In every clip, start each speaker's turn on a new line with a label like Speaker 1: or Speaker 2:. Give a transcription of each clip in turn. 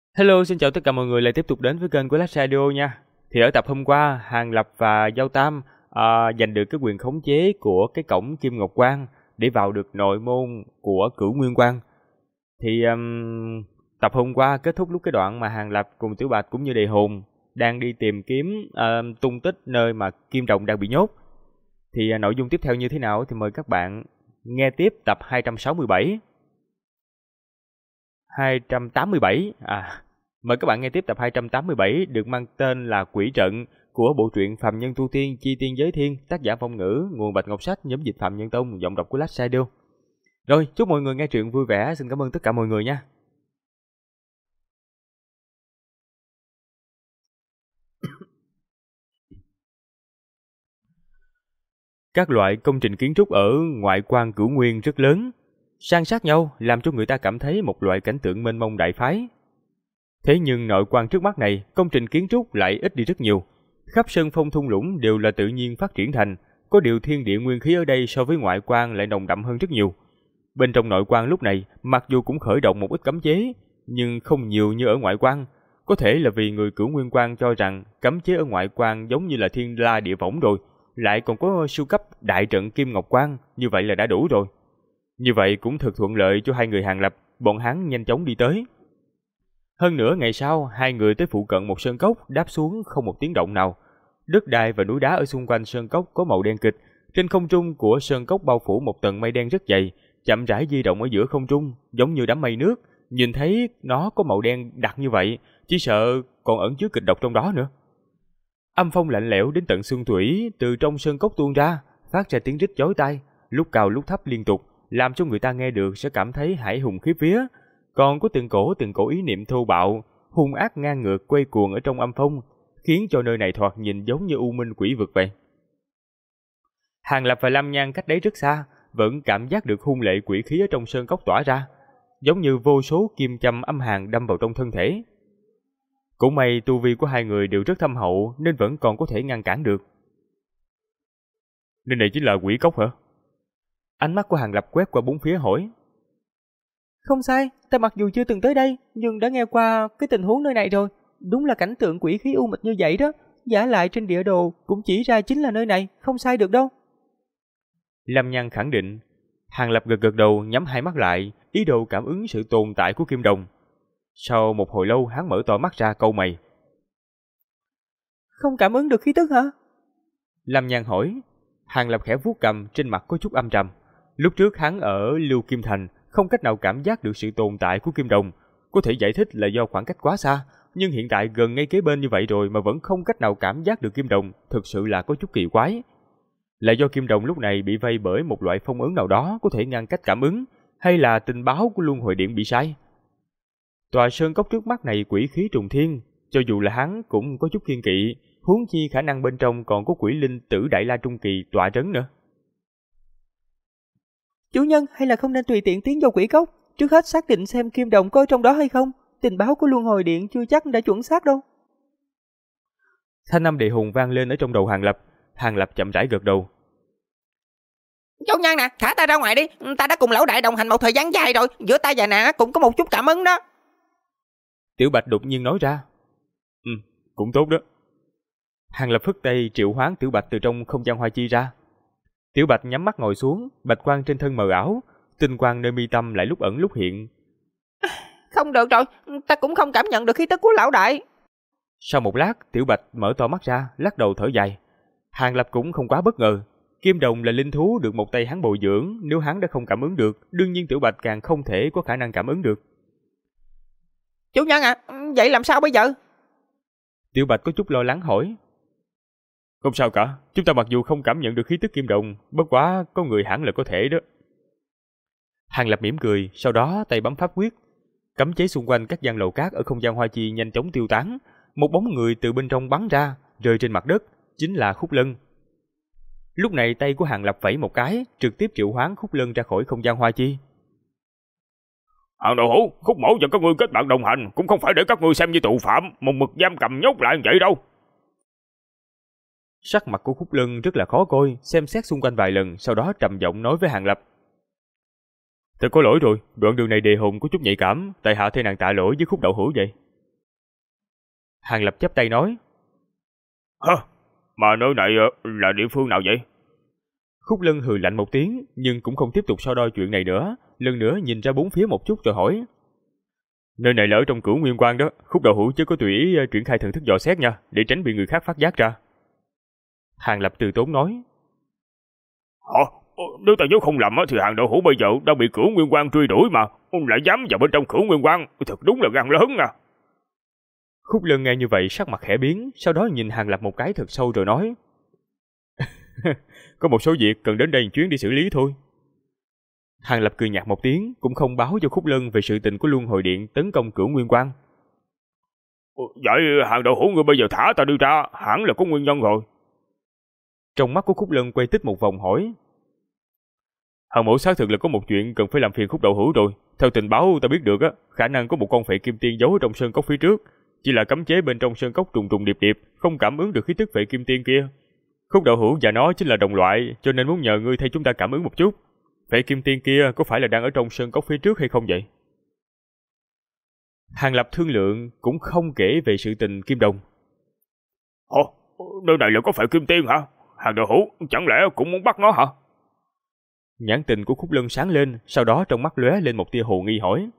Speaker 1: Hello, xin chào tất cả mọi người lại tiếp tục đến với kênh của Last Radio nha. Thì ở tập hôm qua, Hàng Lập và Giao Tam giành được cái quyền khống chế của cái cổng Kim Ngọc Quan để vào được nội môn của Cửu Nguyên Quan. Thì tập hôm qua kết thúc lúc cái đoạn mà Hàng Lập cùng Tiểu Bạch cũng như Đề Hồn đang đi tìm kiếm tung tích nơi mà Kim Đồng đang bị nhốt. Thì nội dung tiếp theo như thế nào thì mời các bạn nghe tiếp tập 267. 287 mời các bạn nghe tiếp tập 287 được mang tên là Quỷ Trận của bộ truyện Phàm Nhân Tu Tiên Chi Tiên Giới Thiên, tác giả Phong Ngữ, nguồn Bạch Ngọc Sách, nhóm dịch Phạm Nhân Tông, giọng đọc của Last Radio. Rồi, chúc mọi người nghe truyện vui vẻ, xin cảm ơn tất cả mọi người nha. Các loại công trình kiến trúc ở ngoại quan Cửu Nguyên rất lớn, san sát nhau làm cho người ta cảm thấy một loại cảnh tượng mênh mông đại phái. Thế nhưng nội quan trước mắt này, công trình kiến trúc lại ít đi rất nhiều. Khắp sơn phong thung lũng đều là tự nhiên phát triển thành, có điều thiên địa nguyên khí ở đây so với ngoại quan lại nồng đậm hơn rất nhiều. Bên trong nội quan lúc này, mặc dù cũng khởi động một ít cấm chế, nhưng không nhiều như ở ngoại quan. Có thể là vì người Cửu Nguyên Quan cho rằng cấm chế ở ngoại quan giống như là thiên la địa võng rồi, lại còn có siêu cấp đại trận Kim Ngọc Quan, như vậy là đã đủ rồi. Như vậy cũng thực thuận lợi cho hai người Hàng Lập, bọn hắn nhanh chóng đi tới. Hơn nữa ngày sau, hai người tới phụ cận một sơn cốc, đáp xuống không một tiếng động nào. Đất đai và núi đá ở xung quanh sơn cốc có màu đen kịch. Trên không trung của sơn cốc bao phủ một tầng mây đen rất dày, chậm rãi di động ở giữa không trung, giống như đám mây nước. Nhìn thấy nó có màu đen đặc như vậy, chỉ sợ còn ẩn chứa kịch độc trong đó nữa. Âm phong lạnh lẽo đến tận xương thủy từ trong sơn cốc tuôn ra, phát ra tiếng rít chói tai, lúc cao lúc thấp liên tục, làm cho người ta nghe được sẽ cảm thấy hải hùng khiếp vía. Còn có từng cổ ý niệm thô bạo, hung ác ngang ngược quay cuồng ở trong âm phong, khiến cho nơi này thoạt nhìn giống như u minh quỷ vực vậy. Hàng Lập và Lam Nhan cách đấy rất xa, vẫn cảm giác được hung lệ quỷ khí ở trong sơn cốc tỏa ra, giống như vô số kim châm âm hàn đâm vào trong thân thể. Cũng may tu vi của hai người đều rất thâm hậu nên vẫn còn có thể ngăn cản được. Nơi này chính là quỷ cốc hả? Ánh mắt của Hàng Lập quét qua bốn phía hỏi.
Speaker 2: Không sai, ta mặc dù chưa từng tới đây, nhưng đã nghe qua cái tình huống nơi này rồi. Đúng là cảnh tượng quỷ khí u mịch như vậy đó. Giả lại trên địa đồ cũng chỉ ra chính là nơi này, không sai được đâu.
Speaker 1: Lâm Nhan khẳng định. Hàng Lập gật gật đầu, nhắm hai mắt lại, ý đồ cảm ứng sự tồn tại của Kim Đồng. Sau một hồi lâu hắn mở to mắt ra cau mày.
Speaker 2: Không cảm ứng được khí tức hả?
Speaker 1: Lâm Nhan hỏi. Hàng Lập khẽ vuốt cầm, trên mặt có chút âm trầm. Lúc trước hắn ở Lưu Kim Thành không cách nào cảm giác được sự tồn tại của Kim Đồng, có thể giải thích là do khoảng cách quá xa, nhưng hiện tại gần ngay kế bên như vậy rồi mà vẫn không cách nào cảm giác được Kim Đồng, thực sự là có chút kỳ quái. Là do Kim Đồng lúc này bị vây bởi một loại phong ấn nào đó có thể ngăn cách cảm ứng, hay là tình báo của Luân Hồi Điện bị sai? Tòa sơn cốc trước mắt này quỷ khí trùng thiên, cho dù là hắn cũng có chút kiêng kỵ, huống chi khả năng bên trong còn có quỷ linh tử Đại La Trung Kỳ tọa trấn nữa.
Speaker 2: Chủ nhân, hay là không nên tùy tiện tiến vào quỷ cốc, trước hết xác định xem Kim Đồng có trong đó hay không. Tình báo của Luân Hồi Điện chưa chắc đã chuẩn xác đâu.
Speaker 1: Thanh âm Địa Hùng vang lên ở trong đầu Hàng Lập. Hàng Lập chậm rãi gật đầu.
Speaker 3: Chủ nhân nè, thả ta ra ngoài đi, ta đã cùng lão đại đồng hành một thời gian dài rồi, giữa ta và nè cũng có một chút cảm ứng đó.
Speaker 1: Tiểu Bạch đột nhiên nói ra. Cũng tốt đó. Hàng Lập phất tay triệu hoán Tiểu Bạch từ trong không gian hoa chi ra. Tiểu Bạch nhắm mắt ngồi xuống, bạch quang trên thân mờ ảo, tinh quang nơi mi tâm lại lúc ẩn lúc hiện.
Speaker 3: Không được rồi, ta cũng không cảm nhận được khí tức của lão đại.
Speaker 1: Sau một lát, Tiểu Bạch mở to mắt ra, lắc đầu thở dài. Hàng Lập cũng không quá bất ngờ. Kim Đồng là linh thú được một tay hắn bồi dưỡng, nếu hắn đã không cảm ứng được, đương nhiên Tiểu Bạch càng không thể có khả năng cảm ứng được.
Speaker 3: Chủ nhân à, vậy làm sao bây giờ?
Speaker 1: Tiểu Bạch có chút lo lắng hỏi. Không sao cả, chúng ta mặc dù không cảm nhận được khí tức Kim Đồng, bất quá có người hẳn là có thể đó. Hàng Lập mỉm cười, sau đó tay bấm pháp quyết. Cấm chế xung quanh các gian lầu cát ở không gian hoa chi nhanh chóng tiêu tán. Một bóng người từ bên trong bắn ra, rơi trên mặt đất, chính là Khúc Lân. Lúc này tay của Hàng Lập vẫy một cái, trực tiếp triệu hoán Khúc Lân ra khỏi không gian hoa chi.
Speaker 4: Hàng đầu hữu, Khúc mẫu và các ngươi kết bạn đồng hành, cũng không phải để các ngươi xem như tù phạm, một mực giam cầm nhốt lại vậy đâu.
Speaker 1: Sắc mặt của Khúc Lân rất là khó coi, xem xét xung quanh vài lần, sau đó trầm giọng nói với Hàng Lập. Thật có lỗi rồi, đoạn đường này Đề Hồn có chút nhạy cảm, tại hạ thay nàng tạ lỗi với Khúc đạo hữu vậy. Hàng Lập chắp tay nói.
Speaker 4: Hả? Mà nơi này là địa phương nào vậy?
Speaker 1: Khúc Lân hừ lạnh một tiếng, nhưng cũng không tiếp tục so đo chuyện này nữa, lần nữa nhìn ra bốn phía một chút rồi hỏi. Nơi này là ở trong Cửu Nguyên Quan đó, Khúc đạo hữu chứ có tùy ý triển khai thần thức dò xét nha, để tránh bị người khác phát giác ra. Hàng Lập từ tốn nói.
Speaker 4: Hả? Nếu ta nhớ không lầm thì Hàng đạo hữu bây giờ đang bị Cửu Nguyên Quan truy đuổi mà, lại dám vào bên trong Cửu Nguyên Quan, thật đúng là gan lớn nè.
Speaker 1: Khúc Lân nghe như vậy sắc mặt khẽ biến, sau đó nhìn Hàng Lập một cái thật sâu rồi nói. Có một số việc cần đến đây chuyến đi xử lý thôi. Hàng Lập cười nhạt một tiếng, cũng không báo cho Khúc Lân về sự tình của Luân Hồi Điện tấn công Cửu Nguyên Quan.
Speaker 4: Vậy Hàng đạo hữu ngươi bây giờ thả ta đi ra, hẳn là có nguyên nhân rồi.
Speaker 1: Trong mắt của Khúc Lân quay tích một vòng hỏi. Hàng mẫu xác thực là có một chuyện cần phải làm phiền Khúc đạo hữu rồi. Theo tình báo ta biết được khả năng có một con phệ kim tiên giấu ở trong sơn cốc phía trước, chỉ là cấm chế bên trong sơn cốc trùng trùng điệp điệp, không cảm ứng được khí tức phệ kim tiên kia. Khúc đạo hữu và nó chính là đồng loại, cho nên muốn nhờ ngươi thay chúng ta cảm ứng một chút. Phệ kim tiên kia có phải là đang ở trong sơn cốc phía trước hay không vậy? Hàng Lập thương lượng cũng không kể về sự tình Kim Đồng.
Speaker 4: Ồ, nơi này là có phệ kim tiên hả? Hàng đạo hữu chẳng lẽ cũng muốn bắt nó hả?
Speaker 1: Nhãn tình của Khúc Lân sáng lên, sau đó trong mắt lóe lên một tia hồ nghi hỏi.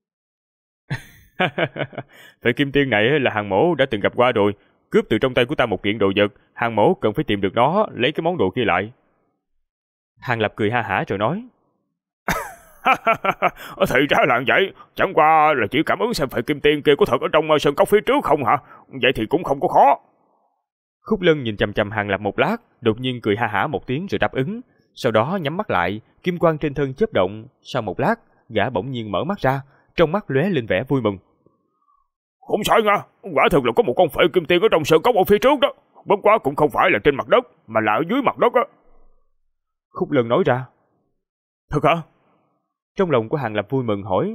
Speaker 1: Phệ kim tiên này là Hàng mẫu đã từng gặp qua rồi, cướp từ trong tay của ta một kiện đồ vật, Hàng mẫu cần phải tìm được nó, lấy cái món đồ kia lại. Hàng Lập cười ha hả rồi nói.
Speaker 4: Thì ra là vậy, chẳng qua là chỉ cảm ứng xem phệ kim tiên kia có thật ở trong sơn cốc phía trước không hả? Vậy thì cũng không có khó.
Speaker 1: Khúc Lân nhìn chằm chằm Hàng Lập một lát, đột nhiên cười ha hả một tiếng rồi đáp ứng. Sau đó nhắm mắt lại, kim quang trên thân chớp động. Sau một lát, gã bỗng nhiên mở mắt ra, trong mắt lóe lên vẻ vui mừng.
Speaker 4: Không sai nha, quả thực là có một con phệ kim tiên ở trong sơn cốc ở phía trước đó. Bất quá cũng không phải là trên mặt đất, mà là ở dưới mặt đất á.
Speaker 1: Khúc Lân nói ra.
Speaker 4: Thật hả?
Speaker 1: Trong lòng của Hàng Lập vui mừng hỏi.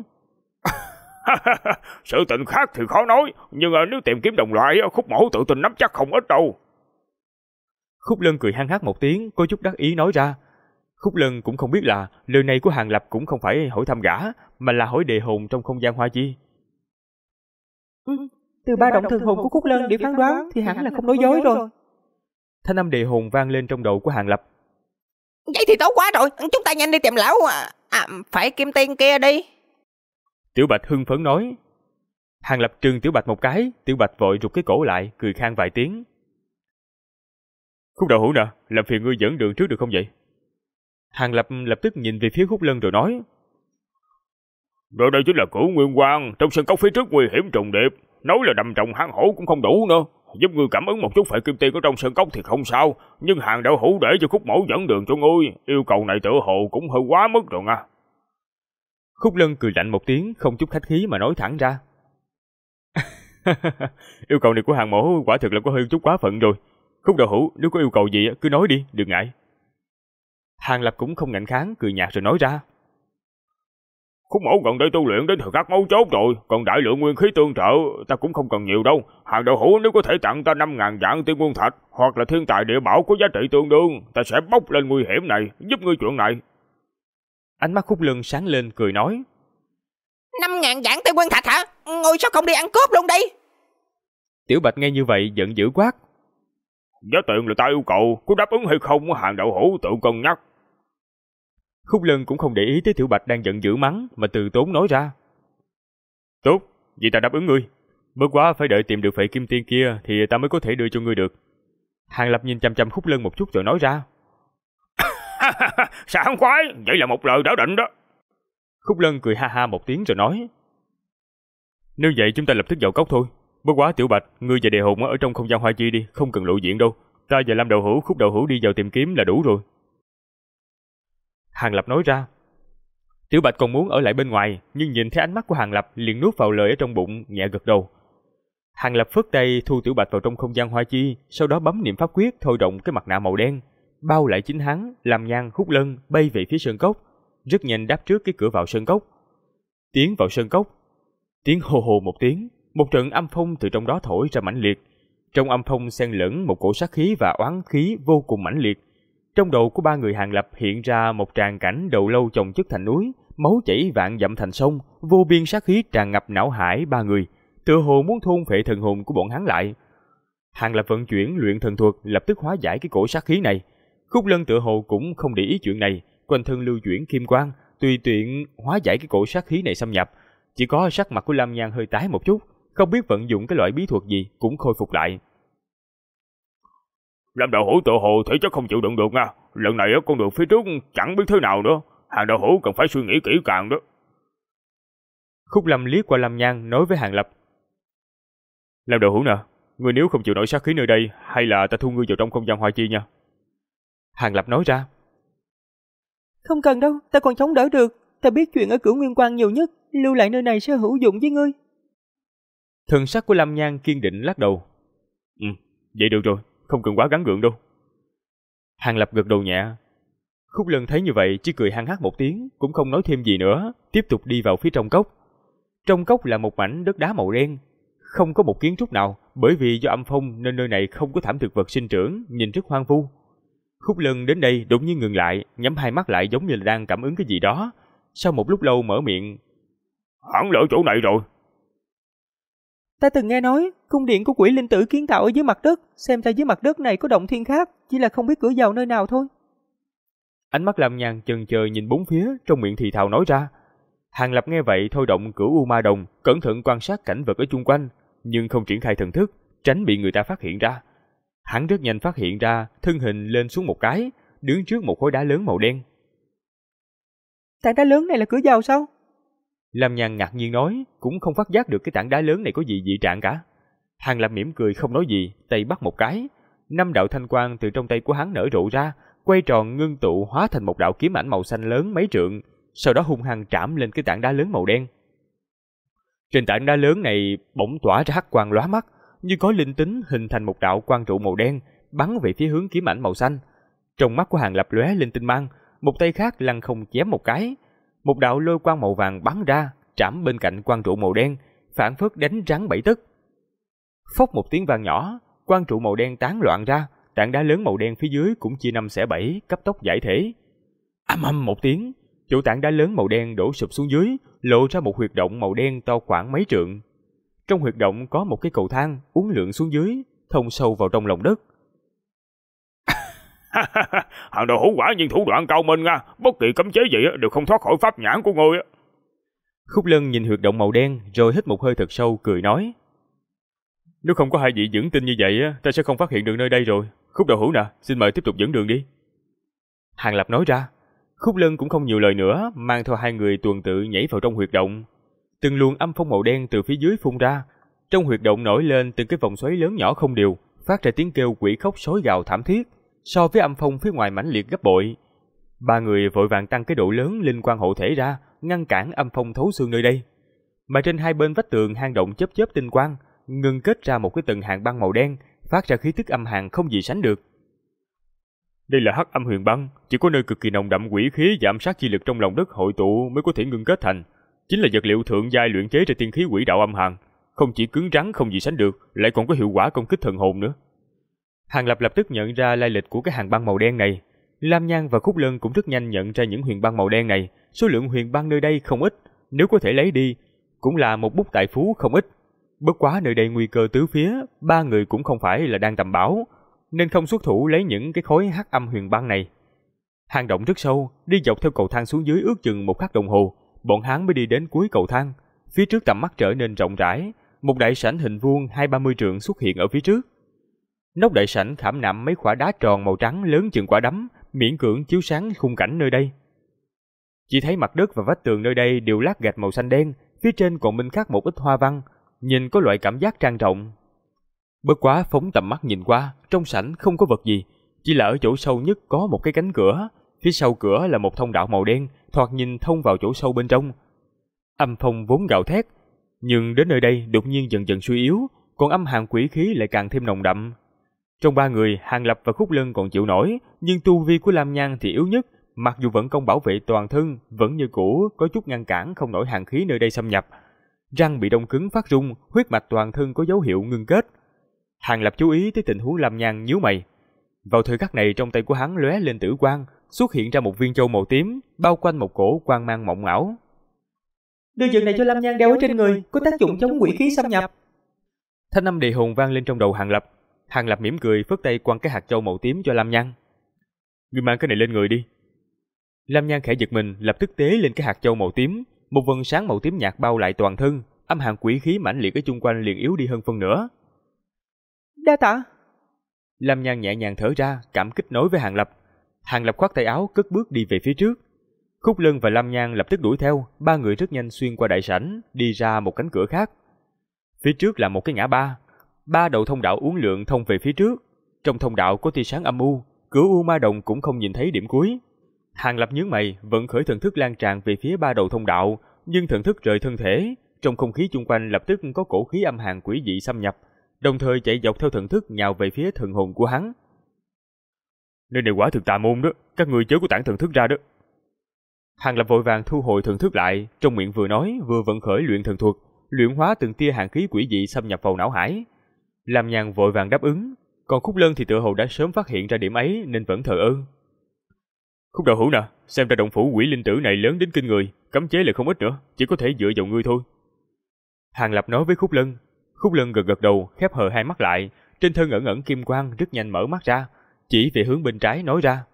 Speaker 4: Sự tình khác thì khó nói, nhưng nếu tìm kiếm đồng loại, Khúc mẫu tự tin nắm chắc không ít đâu.
Speaker 1: Khúc Lân cười hăng hắc một tiếng, có chút đắc ý nói ra. Khúc Lân cũng không biết là lời này của Hàng Lập cũng không phải hỏi thăm gã, mà là hỏi đề hồn trong không gian hoa chi.
Speaker 2: Từ ba động thần hồn của Khúc Lân để phán đoán thì hẳn là không nói dối rồi.
Speaker 1: Thanh âm đề hồn vang lên trong đầu của Hàng Lập.
Speaker 3: Vậy thì tốt quá rồi, chúng ta nhanh đi tìm lão phải kim tiên kia đi.
Speaker 1: Tiểu Bạch hưng phấn nói. Hàng Lập trừng Tiểu Bạch một cái, Tiểu Bạch vội rụt cái cổ lại, cười khan vài tiếng. Khúc đạo hữu nè, làm phiền ngươi dẫn đường trước được không vậy? Hàng Lập lập tức nhìn về phía Khúc Lân rồi nói.
Speaker 4: Rồi đây chính là Cửu Nguyên Quan, trong sân cốc phía trước nguy hiểm trùng điệp, nói là đầm trọng hang hổ cũng không đủ nữa. Giúp ngươi cảm ứng một chút phệ kim tiên ở trong sân cốc thì không sao, nhưng Hàng đạo hữu để cho Khúc mẫu dẫn đường cho ngươi, yêu cầu này tựa hồ cũng hơi quá mức rồi nha.
Speaker 1: Khúc Lân cười lạnh một tiếng, không chút khách khí mà nói thẳng ra. Yêu cầu này của Hàng mẫu quả thực là có hơi chút quá phận rồi. Khúc đạo hữu, nếu có yêu cầu gì cứ nói đi, đừng ngại. Hàng Lập cũng không ngạnh kháng, cười nhạt rồi nói ra.
Speaker 4: Khúc mẫu gần đây tu luyện đến thời khắc mấu chốt rồi, còn đại lượng nguyên khí tương trợ ta cũng không cần nhiều đâu. Hàng đạo hữu nếu có thể tặng ta 5.000 vạn tiên nguyên thạch hoặc là thiên tài địa bảo có giá trị tương đương, ta sẽ bốc lên nguy hiểm này, giúp ngươi chuyện này.
Speaker 1: Ánh mắt Khúc Lân sáng lên cười nói.
Speaker 3: 5.000 vạn tiên nguyên thạch hả? Ngồi sao không đi ăn cướp luôn đi?
Speaker 1: Tiểu Bạch nghe như vậy giận dữ quát.
Speaker 4: Giá tiền là ta yêu cầu, có đáp ứng hay không Hàng đạo hữu tự cân nhắc.
Speaker 1: Khúc Lân cũng không để ý tới Tiểu Bạch đang giận dữ mắng, mà từ tốn nói ra. Tốt, vậy ta đáp ứng ngươi. Bất quá phải đợi tìm được phệ kim tiên kia thì ta mới có thể đưa cho ngươi được. Hàng Lập nhìn chăm chăm Khúc Lân một chút rồi nói ra.
Speaker 4: Sảng khoái, vậy là một lời đã định đó.
Speaker 1: Khúc Lân cười ha ha một tiếng rồi nói. Nếu vậy chúng ta lập tức vào cốc thôi. Bất quá Tiểu Bạch, ngươi và đề hồn ở trong không gian hoa chi đi, không cần lộ diện đâu. Ta và Lâm đạo hữu, Khúc đạo hữu đi vào tìm kiếm là đủ rồi. Hàng Lập nói ra. Tiểu Bạch còn muốn ở lại bên ngoài, nhưng nhìn thấy ánh mắt của Hàng Lập liền nuốt vào lời ở trong bụng, nhẹ gật đầu. Hàng Lập phất tay thu Tiểu Bạch vào trong không gian hoa chi, sau đó bấm niệm pháp quyết thôi động cái mặt nạ màu đen, bao lại chính hắn, làm nhang Khúc Lân bay về phía sơn cốc, rất nhanh đáp trước cái cửa vào sơn cốc. Tiến vào sơn cốc, tiếng hô hô một tiếng, một trận âm phong từ trong đó thổi ra mãnh liệt. Trong âm phong xen lẫn một cổ sát khí và oán khí vô cùng mãnh liệt. Trong đầu của ba người Hàng Lập hiện ra một tràng cảnh đầu lâu chồng chất thành núi, máu chảy vạn dặm thành sông, vô biên sát khí tràn ngập não hải ba người. tựa hồ muốn thôn phệ thần hồn của bọn hắn lại. Hàng Lập vận chuyển luyện thần thuật lập tức hóa giải cái cổ sát khí này. Khúc Lân tựa hồ cũng không để ý chuyện này, quanh thân lưu chuyển kim quang, tùy tiện hóa giải cái cổ sát khí này xâm nhập. Chỉ có sắc mặt của Lam Nhan hơi tái một chút, không biết vận dụng cái loại bí thuật gì cũng khôi phục lại.
Speaker 4: Lâm đạo hữu tựa hồ thể chất không chịu đựng được nha. Lần này con đường phía trước chẳng biết thế nào nữa. Hàng đạo hữu cần phải suy nghĩ kỹ càng đó.
Speaker 1: Khúc Lâm liếc qua Lam Nhan nói với Hàng Lập. Lâm đạo hữu nè, ngươi nếu không chịu nổi sát khí nơi đây, hay là ta thu ngươi vào trong không gian hoa chi nha. Hàng Lập nói ra.
Speaker 2: Không cần đâu, ta còn chống đỡ được. Ta biết chuyện ở Cửu Nguyên Quang nhiều nhất, lưu lại nơi này sẽ hữu dụng với ngươi.
Speaker 1: Thần sắc của Lam Nhan kiên định lắc đầu. Vậy được rồi, không cần quá gắng gượng đâu. Hàng Lập gật đầu nhẹ. Khúc Lân thấy như vậy chỉ cười hăng hắc một tiếng, cũng không nói thêm gì nữa, tiếp tục đi vào phía trong cốc. Trong cốc là một mảnh đất đá màu đen, không có một kiến trúc nào, bởi vì do âm phong nên nơi này không có thảm thực vật sinh trưởng, nhìn rất hoang vu. Khúc Lân đến đây đột nhiên ngừng lại, nhắm hai mắt lại giống như là đang cảm ứng cái gì đó. Sau một lúc lâu mở miệng.
Speaker 4: Hẳn là ở chỗ này rồi.
Speaker 2: Ta từng nghe nói, cung điện của quỷ linh tử kiến tạo ở dưới mặt đất, xem ra dưới mặt đất này có động thiên khác, chỉ là không biết cửa vào nơi nào thôi.
Speaker 1: Ánh mắt Lam Nhan chần chờ nhìn bốn phía, trong miệng thì thào nói ra. Hàng Lập nghe vậy thôi động Cửu U Ma Đồng, cẩn thận quan sát cảnh vật ở chung quanh, nhưng không triển khai thần thức, tránh bị người ta phát hiện ra. Hắn rất nhanh phát hiện ra, thân hình lên xuống một cái, đứng trước một khối đá lớn màu đen.
Speaker 2: Tảng đá lớn này là cửa vào sao?
Speaker 1: Lam Nhan ngạc nhiên nói, cũng không phát giác được cái tảng đá lớn này có gì dị trạng cả. Hàng Lập mỉm cười không nói gì, tay bắt một cái, 5 đạo thanh quang từ trong tay của hắn nở rộ ra, quay tròn ngưng tụ hóa thành một đạo kiếm ảnh màu xanh lớn mấy trượng, sau đó hung hăng trảm lên cái tảng đá lớn màu đen. Trên tảng đá lớn này bỗng tỏa ra hắc quang lóa mắt, như có linh tính hình thành một đạo quang trụ màu đen, bắn về phía hướng kiếm ảnh màu xanh. Trong mắt của Hàng Lập lóe lên tinh mang, một tay khác lăng không chém một cái, một đạo lôi quang màu vàng bắn ra, trảm bên cạnh quang trụ màu đen, phảng phất đánh rắn 7 tấc. Phốc một tiếng vang nhỏ, quang trụ màu đen tán loạn ra, tảng đá lớn màu đen phía dưới cũng chia 5 xẻ 7, cấp tốc giải thể. Ầm một tiếng, chỗ tảng đá lớn màu đen đổ sụp xuống dưới, lộ ra một huyệt động màu đen to khoảng mấy trượng. Trong huyệt động có một cái cầu thang uốn lượn xuống dưới, thông sâu vào trong lòng đất.
Speaker 4: Hàng đạo hữu quả nhiên thủ đoạn cao minh nha, bất kỳ cấm chế gì đều không thoát khỏi pháp nhãn của ngươi.
Speaker 1: Khúc Lân nhìn huyệt động màu đen rồi hít một hơi thật sâu cười nói. Nếu không có hai vị dẫn tin như vậy, ta sẽ không phát hiện được nơi đây rồi. Khúc đạo hữu nè, xin mời tiếp tục dẫn đường đi. Hàng Lập nói ra. Khúc Lân cũng không nhiều lời nữa, mang theo hai người tuần tự nhảy vào trong huyệt động. Từng luồng âm phong màu đen từ phía dưới phun ra, trong huyệt động nổi lên từng cái vòng xoáy lớn nhỏ không đều, phát ra tiếng kêu quỷ khóc sói gào thảm thiết, so với âm phong phía ngoài mãnh liệt gấp bội. Ba người vội vàng tăng cái độ lớn linh quang hộ thể ra, ngăn cản âm phong thấu xương nơi đây. Mà trên hai bên vách tường hang động chớp chớp tinh quang, ngưng kết ra một cái tầng hàn băng màu đen, phát ra khí tức âm hàn không gì sánh được. Đây là hắc âm huyền băng, chỉ có nơi cực kỳ nồng đậm quỷ khí và âm sát chi lực trong lòng đất hội tụ mới có thể ngưng kết thành, chính là vật liệu thượng giai luyện chế ra tiên khí quỷ đạo âm hàn, không chỉ cứng rắn không gì sánh được, lại còn có hiệu quả công kích thần hồn nữa. Hàng Lập lập tức nhận ra lai lịch của cái hàn băng màu đen này. Lam Nhan và Khúc Lân cũng rất nhanh nhận ra những huyền băng màu đen này, số lượng huyền băng nơi đây không ít, nếu có thể lấy đi, cũng là một bút tài phú không ít. Bất quá nơi đây nguy cơ tứ phía, ba người cũng không phải là đang tầm bảo, nên không xuất thủ lấy những cái khối hắc âm huyền băng này. Hang động rất sâu, đi dọc theo cầu thang xuống dưới ước chừng 1 khắc đồng hồ, bọn hắn mới đi đến cuối cầu thang. Phía trước tầm mắt trở nên rộng rãi, một đại sảnh hình vuông 20-30 trượng xuất hiện ở phía trước. Nóc đại sảnh khảm nạm mấy khỏa đá tròn màu trắng lớn chừng quả đấm, miễn cưỡng chiếu sáng khung cảnh nơi đây. Chỉ thấy mặt đất và vách tường nơi đây đều lát gạch màu xanh đen, phía trên còn minh khắc một ít hoa văn, nhìn có loại cảm giác trang trọng. Bất quá phóng tầm mắt nhìn qua, trong sảnh không có vật gì, chỉ là ở chỗ sâu nhất có một cái cánh cửa, phía sau cửa là một thông đạo màu đen, thoạt nhìn thông vào chỗ sâu bên trong. Âm phong vốn gào thét, nhưng đến nơi đây đột nhiên dần dần suy yếu, còn âm hàn quỷ khí lại càng thêm nồng đậm. Trong ba người, Hàng Lập và Khúc Lân còn chịu nổi, nhưng tu vi của Lam Nhan thì yếu nhất, mặc dù vẫn công bảo vệ toàn thân, vẫn như cũ có chút ngăn cản không nổi hàn khí nơi đây xâm nhập. Răng bị đông cứng phát rung, huyết mạch toàn thân có dấu hiệu ngưng kết. Hàng Lập chú ý tới tình huống Lam Nhan nhíu mày. Vào thời khắc này trong tay của hắn lóe lên tử quang, xuất hiện ra một viên châu màu tím, bao quanh một cổ quang mang mộng ảo.
Speaker 2: Đưa vật này cho Lâm Nhan đeo ở trên người, có tác dụng chống quỷ khí xâm nhập.
Speaker 1: Thanh âm đề hồn vang lên trong đầu Hàng Lập. Hàng Lập mỉm cười phất tay quăng cái hạt châu màu tím cho Lâm Nhan. Ngươi mang cái này lên người đi. Lâm Nhan khẽ giật mình, lập tức tế lên cái hạt châu màu tím, một vầng sáng màu tím nhạt bao lại toàn thân, âm hàn quỷ khí mãnh liệt ở chung quanh liền yếu đi hơn phân nửa.
Speaker 2: Đa tạ.
Speaker 1: Lâm Nhan nhẹ nhàng thở ra, cảm kích nói với Hàng Lập. Hàng Lập khoác tay áo cất bước đi về phía trước. Khúc Lân và Lâm Nhan lập tức đuổi theo, ba người rất nhanh xuyên qua đại sảnh, đi ra một cánh cửa khác. Phía trước là một cái ngã ba, ba đầu thông đạo uốn lượn thông về phía trước. Trong thông đạo có tia sáng âm u, Cửu U Ma Đồng cũng không nhìn thấy điểm cuối. Hàng Lập nhướng mày, vận khởi thần thức lan tràn về phía ba đầu thông đạo, nhưng thần thức rời thân thể, trong không khí chung quanh lập tức có cổ khí âm hàn quỷ dị xâm nhập, đồng thời chạy dọc theo thần thức nhào về phía thần hồn của hắn. Nơi này quả thực tà môn đó, các người chớ có tản thần thức ra đó. Hàng Lập vội vàng thu hồi thần thức lại, trong miệng vừa nói vừa vận khởi luyện thần thuật, luyện hóa từng tia hàn khí quỷ dị xâm nhập vào não hải. Lam Nhan vội vàng đáp ứng, còn Khúc Lân thì tựa hồ đã sớm phát hiện ra điểm ấy nên vẫn thờ ơ. Khúc đạo hữu nè, xem ra động phủ quỷ linh tử này lớn đến kinh người, cấm chế lại không ít nữa, chỉ có thể dựa vào ngươi thôi. Hàng Lập nói với Khúc Lân. Khúc Lân gật gật đầu, khép hờ hai mắt lại, trên thân ẩn ẩn kim quang rất nhanh mở mắt ra, chỉ về hướng bên trái nói ra.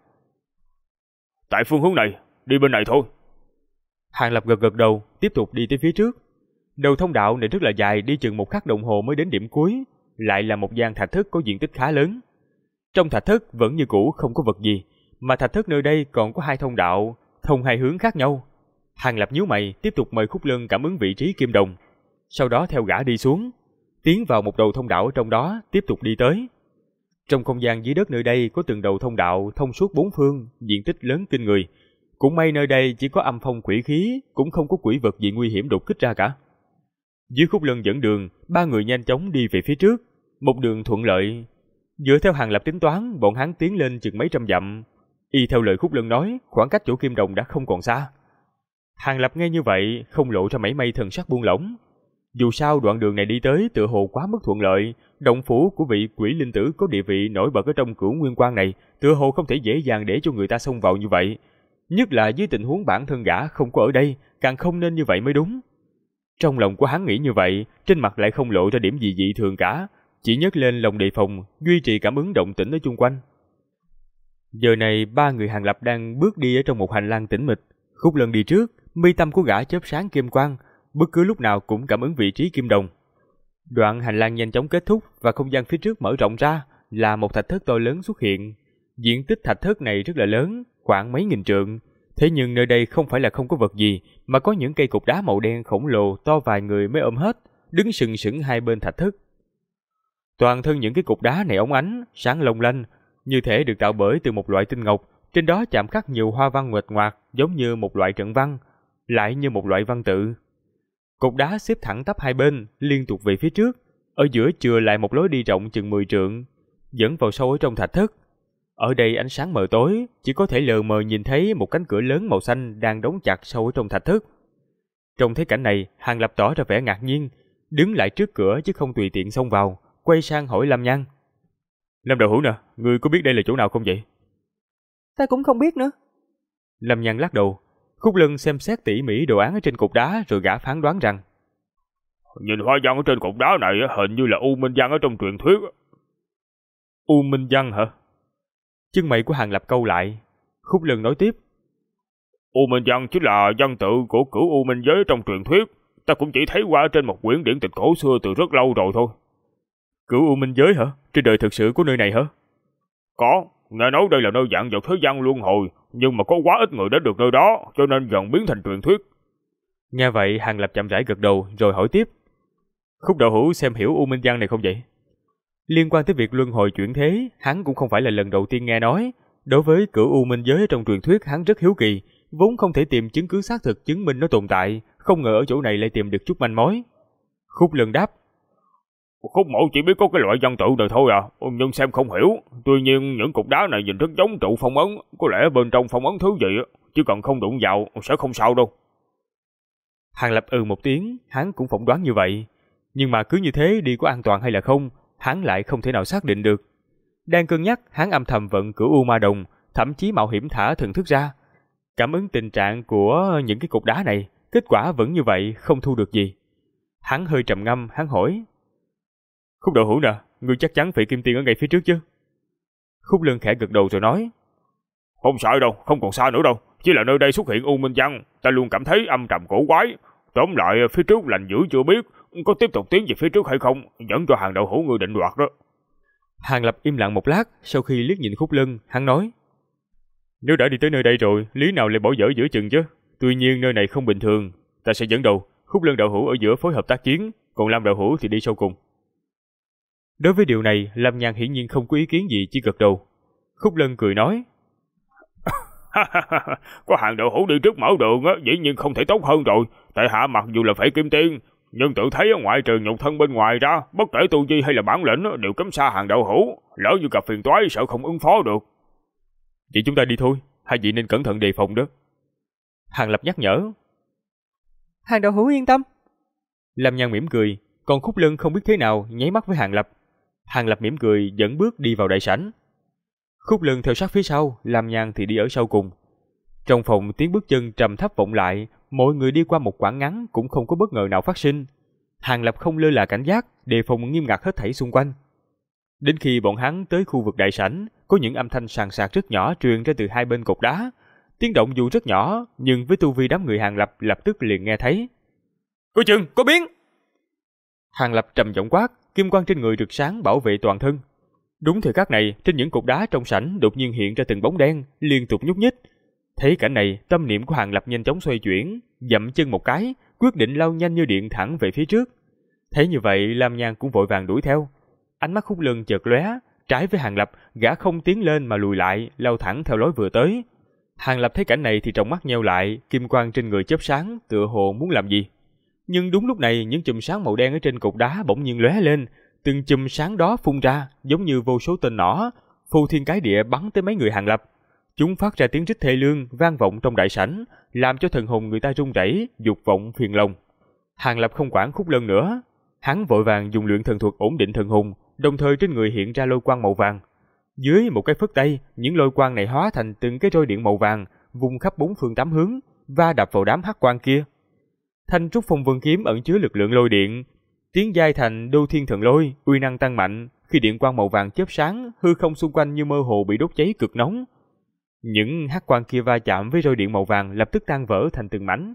Speaker 4: Tại phương hướng này, đi bên này thôi.
Speaker 1: Hàng Lập gật gật đầu, tiếp tục đi tới phía trước. Đầu thông đạo này rất là dài, đi chừng một khắc đồng hồ mới đến điểm cuối, lại là một gian thạch thất có diện tích khá lớn. Trong thạch thất vẫn như cũ không có vật gì, mà thạch thất nơi đây còn có hai thông đạo, thông hai hướng khác nhau. Hàng Lập nhíu mày, tiếp tục mời Khúc Lân cảm ứng vị trí kim đồng, sau đó theo gã đi xuống, tiến vào một đầu thông đạo trong đó, tiếp tục đi tới. Trong không gian dưới đất nơi đây có từng đầu thông đạo thông suốt bốn phương, diện tích lớn kinh người. Cũng may nơi đây chỉ có âm phong quỷ khí, cũng không có quỷ vật gì nguy hiểm đột kích ra cả. Dưới Khúc Lân dẫn đường, ba người nhanh chóng đi về phía trước, một đường thuận lợi. Dựa theo Hàng Lập tính toán, bọn hắn tiến lên chừng mấy trăm dặm. Y theo lời Khúc Lân nói, khoảng cách chỗ kim đồng đã không còn xa. Hàng Lập nghe như vậy, không lộ ra mảy may thần sắc buông lỏng. Dù sao đoạn đường này đi tới tựa hồ quá mức thuận lợi, động phủ của vị quỷ linh tử có địa vị nổi bật ở trong Cửu Nguyên Quan này, tựa hồ không thể dễ dàng để cho người ta xông vào như vậy. Nhất là dưới tình huống bản thân gã không có ở đây, càng không nên như vậy mới đúng. Trong lòng của hắn nghĩ như vậy, trên mặt lại không lộ ra điểm gì dị thường cả, chỉ nhấc lên lòng đề phòng, duy trì cảm ứng động tĩnh ở chung quanh. Giờ này ba người Hàng Lập đang bước đi ở trong một hành lang tĩnh mịch. Khúc Lân đi trước, mi tâm của gã chớp sáng kim quang, bất cứ lúc nào cũng cảm ứng vị trí kim đồng. Đoạn hành lang nhanh chóng kết thúc và không gian phía trước mở rộng ra, là một thạch thất to lớn xuất hiện. Diện tích thạch thất này rất là lớn, khoảng mấy nghìn trượng. Thế nhưng nơi đây không phải là không có vật gì, mà có những cây cục đá màu đen khổng lồ to vài người mới ôm hết, đứng sừng sững hai bên thạch thất. Toàn thân những cái cục đá này óng ánh, sáng long lanh, như thể được tạo bởi từ một loại tinh ngọc, trên đó chạm khắc nhiều hoa văn nguệch ngoạc, giống như một loại trận văn, lại như một loại văn tự. Cột đá xếp thẳng tắp hai bên, liên tục về phía trước, ở giữa chừa lại một lối đi rộng chừng 10 trượng, dẫn vào sâu ở trong thạch thất. Ở đây ánh sáng mờ tối, chỉ có thể lờ mờ nhìn thấy một cánh cửa lớn màu xanh đang đóng chặt sâu ở trong thạch thất. Trong thấy cảnh này, Hàng Lập tỏ ra vẻ ngạc nhiên, đứng lại trước cửa chứ không tùy tiện xông vào, quay sang hỏi Lâm Nhan. Lâm đạo hữu nè, ngươi có biết đây là chỗ nào không vậy?
Speaker 2: Ta cũng không biết nữa.
Speaker 1: Lâm Nhan lắc đầu. Khúc Lân xem xét tỉ mỉ đồ án ở trên cục đá rồi gã phán đoán rằng
Speaker 4: nhìn hoa văn ở trên cục đá này hình như là U Minh Văn ở trong truyền thuyết.
Speaker 1: U Minh Văn hả? Chân mày của Hàng Lập câu lại. Khúc Lân nói tiếp.
Speaker 4: U Minh Văn chính là văn tự của Cửu U Minh giới trong truyền thuyết. Ta cũng chỉ thấy qua trên một quyển điển tịch cổ xưa từ rất lâu rồi thôi.
Speaker 1: Cửu U Minh giới hả? Trên đời thực sự có nơi này hả?
Speaker 4: Có, nghe nói đây là nơi dạng vật thế gian luân hồi, nhưng mà có quá ít người đến được nơi đó, cho nên dần biến thành truyền thuyết.
Speaker 1: Nghe vậy, Hàng Lập chậm rãi gật đầu rồi hỏi tiếp. Khúc đạo hữu xem hiểu U Minh Văn này không vậy? Liên quan tới việc luân hồi chuyển thế, hắn cũng không phải là lần đầu tiên nghe nói. Đối với Cửu U Minh giới trong truyền thuyết hắn rất hiếu kỳ, vốn không thể tìm chứng cứ xác thực chứng minh nó tồn tại, không ngờ ở chỗ này lại tìm được chút manh mối. Khúc Lân đáp.
Speaker 4: Khúc mẫu chỉ biết có cái loại văn tự này thôi à, nhưng xem không hiểu. Tuy nhiên những cục đá này nhìn rất giống trụ phong ấn, có lẽ bên trong phong ấn thứ gì, chứ cần không đụng vào sẽ không sao đâu.
Speaker 1: Hàng Lập một tiếng, hắn cũng phỏng đoán như vậy. Nhưng mà cứ như thế đi có an toàn hay là không, hắn lại không thể nào xác định được. Đang cân nhắc, hắn âm thầm vận Cửu U Ma Đồng, thậm chí mạo hiểm thả thần thức ra. Cảm ứng tình trạng của những cái cục đá này, kết quả vẫn như vậy, không thu được gì. Hắn hơi trầm ngâm, hắn hỏi: Khúc Đậu Hữu nè, ngươi chắc chắn Phệ Kim Tiên ở ngay phía trước chứ? Khúc Lân khẽ gật đầu rồi nói:
Speaker 4: Không sợ đâu, không còn xa nữa đâu. Chỉ là nơi đây xuất hiện U Minh Văn, ta luôn cảm thấy âm trầm cổ quái. Tóm lại phía trước lành dữ chưa biết, có tiếp tục tiến về phía trước hay không, vẫn cho Hàng Đậu Hữu ngươi định đoạt đó.
Speaker 1: Hàng Lập im lặng một lát, sau khi liếc nhìn Khúc Lân, hắn nói: Nếu đã đi tới nơi đây rồi, lý nào lại bỏ dở giữa chừng chứ? Tuy nhiên nơi này không bình thường, ta sẽ dẫn đầu, Khúc Lân Đạo Hữu ở giữa phối hợp tác chiến, còn Lam Đạo Hữu thì đi sau cùng. Đối với điều này, Lam Nhan hiển nhiên không có ý kiến gì, chỉ gật đầu. Khúc Lân cười nói:
Speaker 4: Có Hàng Đạo Hữu đi trước mở đường á, dĩ nhiên không thể tốt hơn rồi. Tại hạ mặc dù là Phệ Kim Tiên, nhưng tự thấy ở ngoại trừ nhục thân bên ngoài ra, bất kể tu vi hay là bản lĩnh đều kém xa Hàng Đạo Hữu. Lỡ như gặp phiền toái sợ không ứng phó được.
Speaker 1: Vậy chúng ta đi thôi, hai vị nên cẩn thận đề phòng đó. Hàng Lập nhắc nhở.
Speaker 2: Hàng Đạo Hữu yên tâm.
Speaker 1: Lam Nhan mỉm cười, còn Khúc Lân không biết thế nào nháy mắt với Hàng Lập. Hàng Lập mỉm cười dẫn bước đi vào đại sảnh. Khúc Lân theo sát phía sau, Lam Nhan thì đi ở sau cùng. Trong phòng tiếng bước chân trầm thấp vọng lại, mọi người đi qua một quãng ngắn cũng không có bất ngờ nào phát sinh. Hàng Lập không lơ là cảnh giác, đề phòng nghiêm ngặt hết thảy xung quanh. Đến khi bọn hắn tới khu vực đại sảnh, có những âm thanh sàn sạc rất nhỏ truyền ra từ hai bên cột đá. Tiếng động dù rất nhỏ, nhưng với tu vi đám người Hàng Lập lập tức liền nghe thấy.
Speaker 4: Coi chừng, có biến!
Speaker 1: Hàng Lập trầm giọng quát, kim quang trên người rực sáng bảo vệ toàn thân. Đúng thời khắc này, trên những cột đá trong sảnh đột nhiên hiện ra từng bóng đen, liên tục nhúc nhích. Thấy cảnh này, tâm niệm của Hàng Lập nhanh chóng xoay chuyển, dậm chân một cái, quyết định lao nhanh như điện thẳng về phía trước. Thấy như vậy, Lam Nhan cũng vội vàng đuổi theo. Ánh mắt Khúc Lân chợt lóe, trái với Hàng Lập, gã không tiến lên mà lùi lại, lao thẳng theo lối vừa tới. Hàng Lập thấy cảnh này thì tròng mắt nheo lại, kim quang trên người chớp sáng, tựa hồ muốn làm gì. Nhưng đúng lúc này, những chùm sáng màu đen ở trên cột đá bỗng nhiên lóe lên, từng chùm sáng đó phun ra, giống như vô số tên nỏ, phô thiên cái địa bắn tới mấy người Hàng Lập. Chúng phát ra tiếng rít thê lương, vang vọng trong đại sảnh, làm cho thần hồn người ta run rẩy, dục vọng phiền lòng. Hàng Lập không quản Khúc Lân nữa, hắn vội vàng dùng luyện thần thuật ổn định thần hồn, đồng thời trên người hiện ra lôi quang màu vàng. Dưới một cái phất tay, những lôi quang này hóa thành từng cái roi điện màu vàng, vung khắp bốn phương tám hướng, va đập vào đám hắc quang kia. Thanh trúc phong vân kiếm ẩn chứa lực lượng lôi điện, tiến giai thành Đô Thiên Thần Lôi, uy năng tăng mạnh. Khi điện quang màu vàng chớp sáng, hư không xung quanh như mơ hồ bị đốt cháy cực nóng. Những hắc quang kia va chạm với roi điện màu vàng lập tức tan vỡ thành từng mảnh.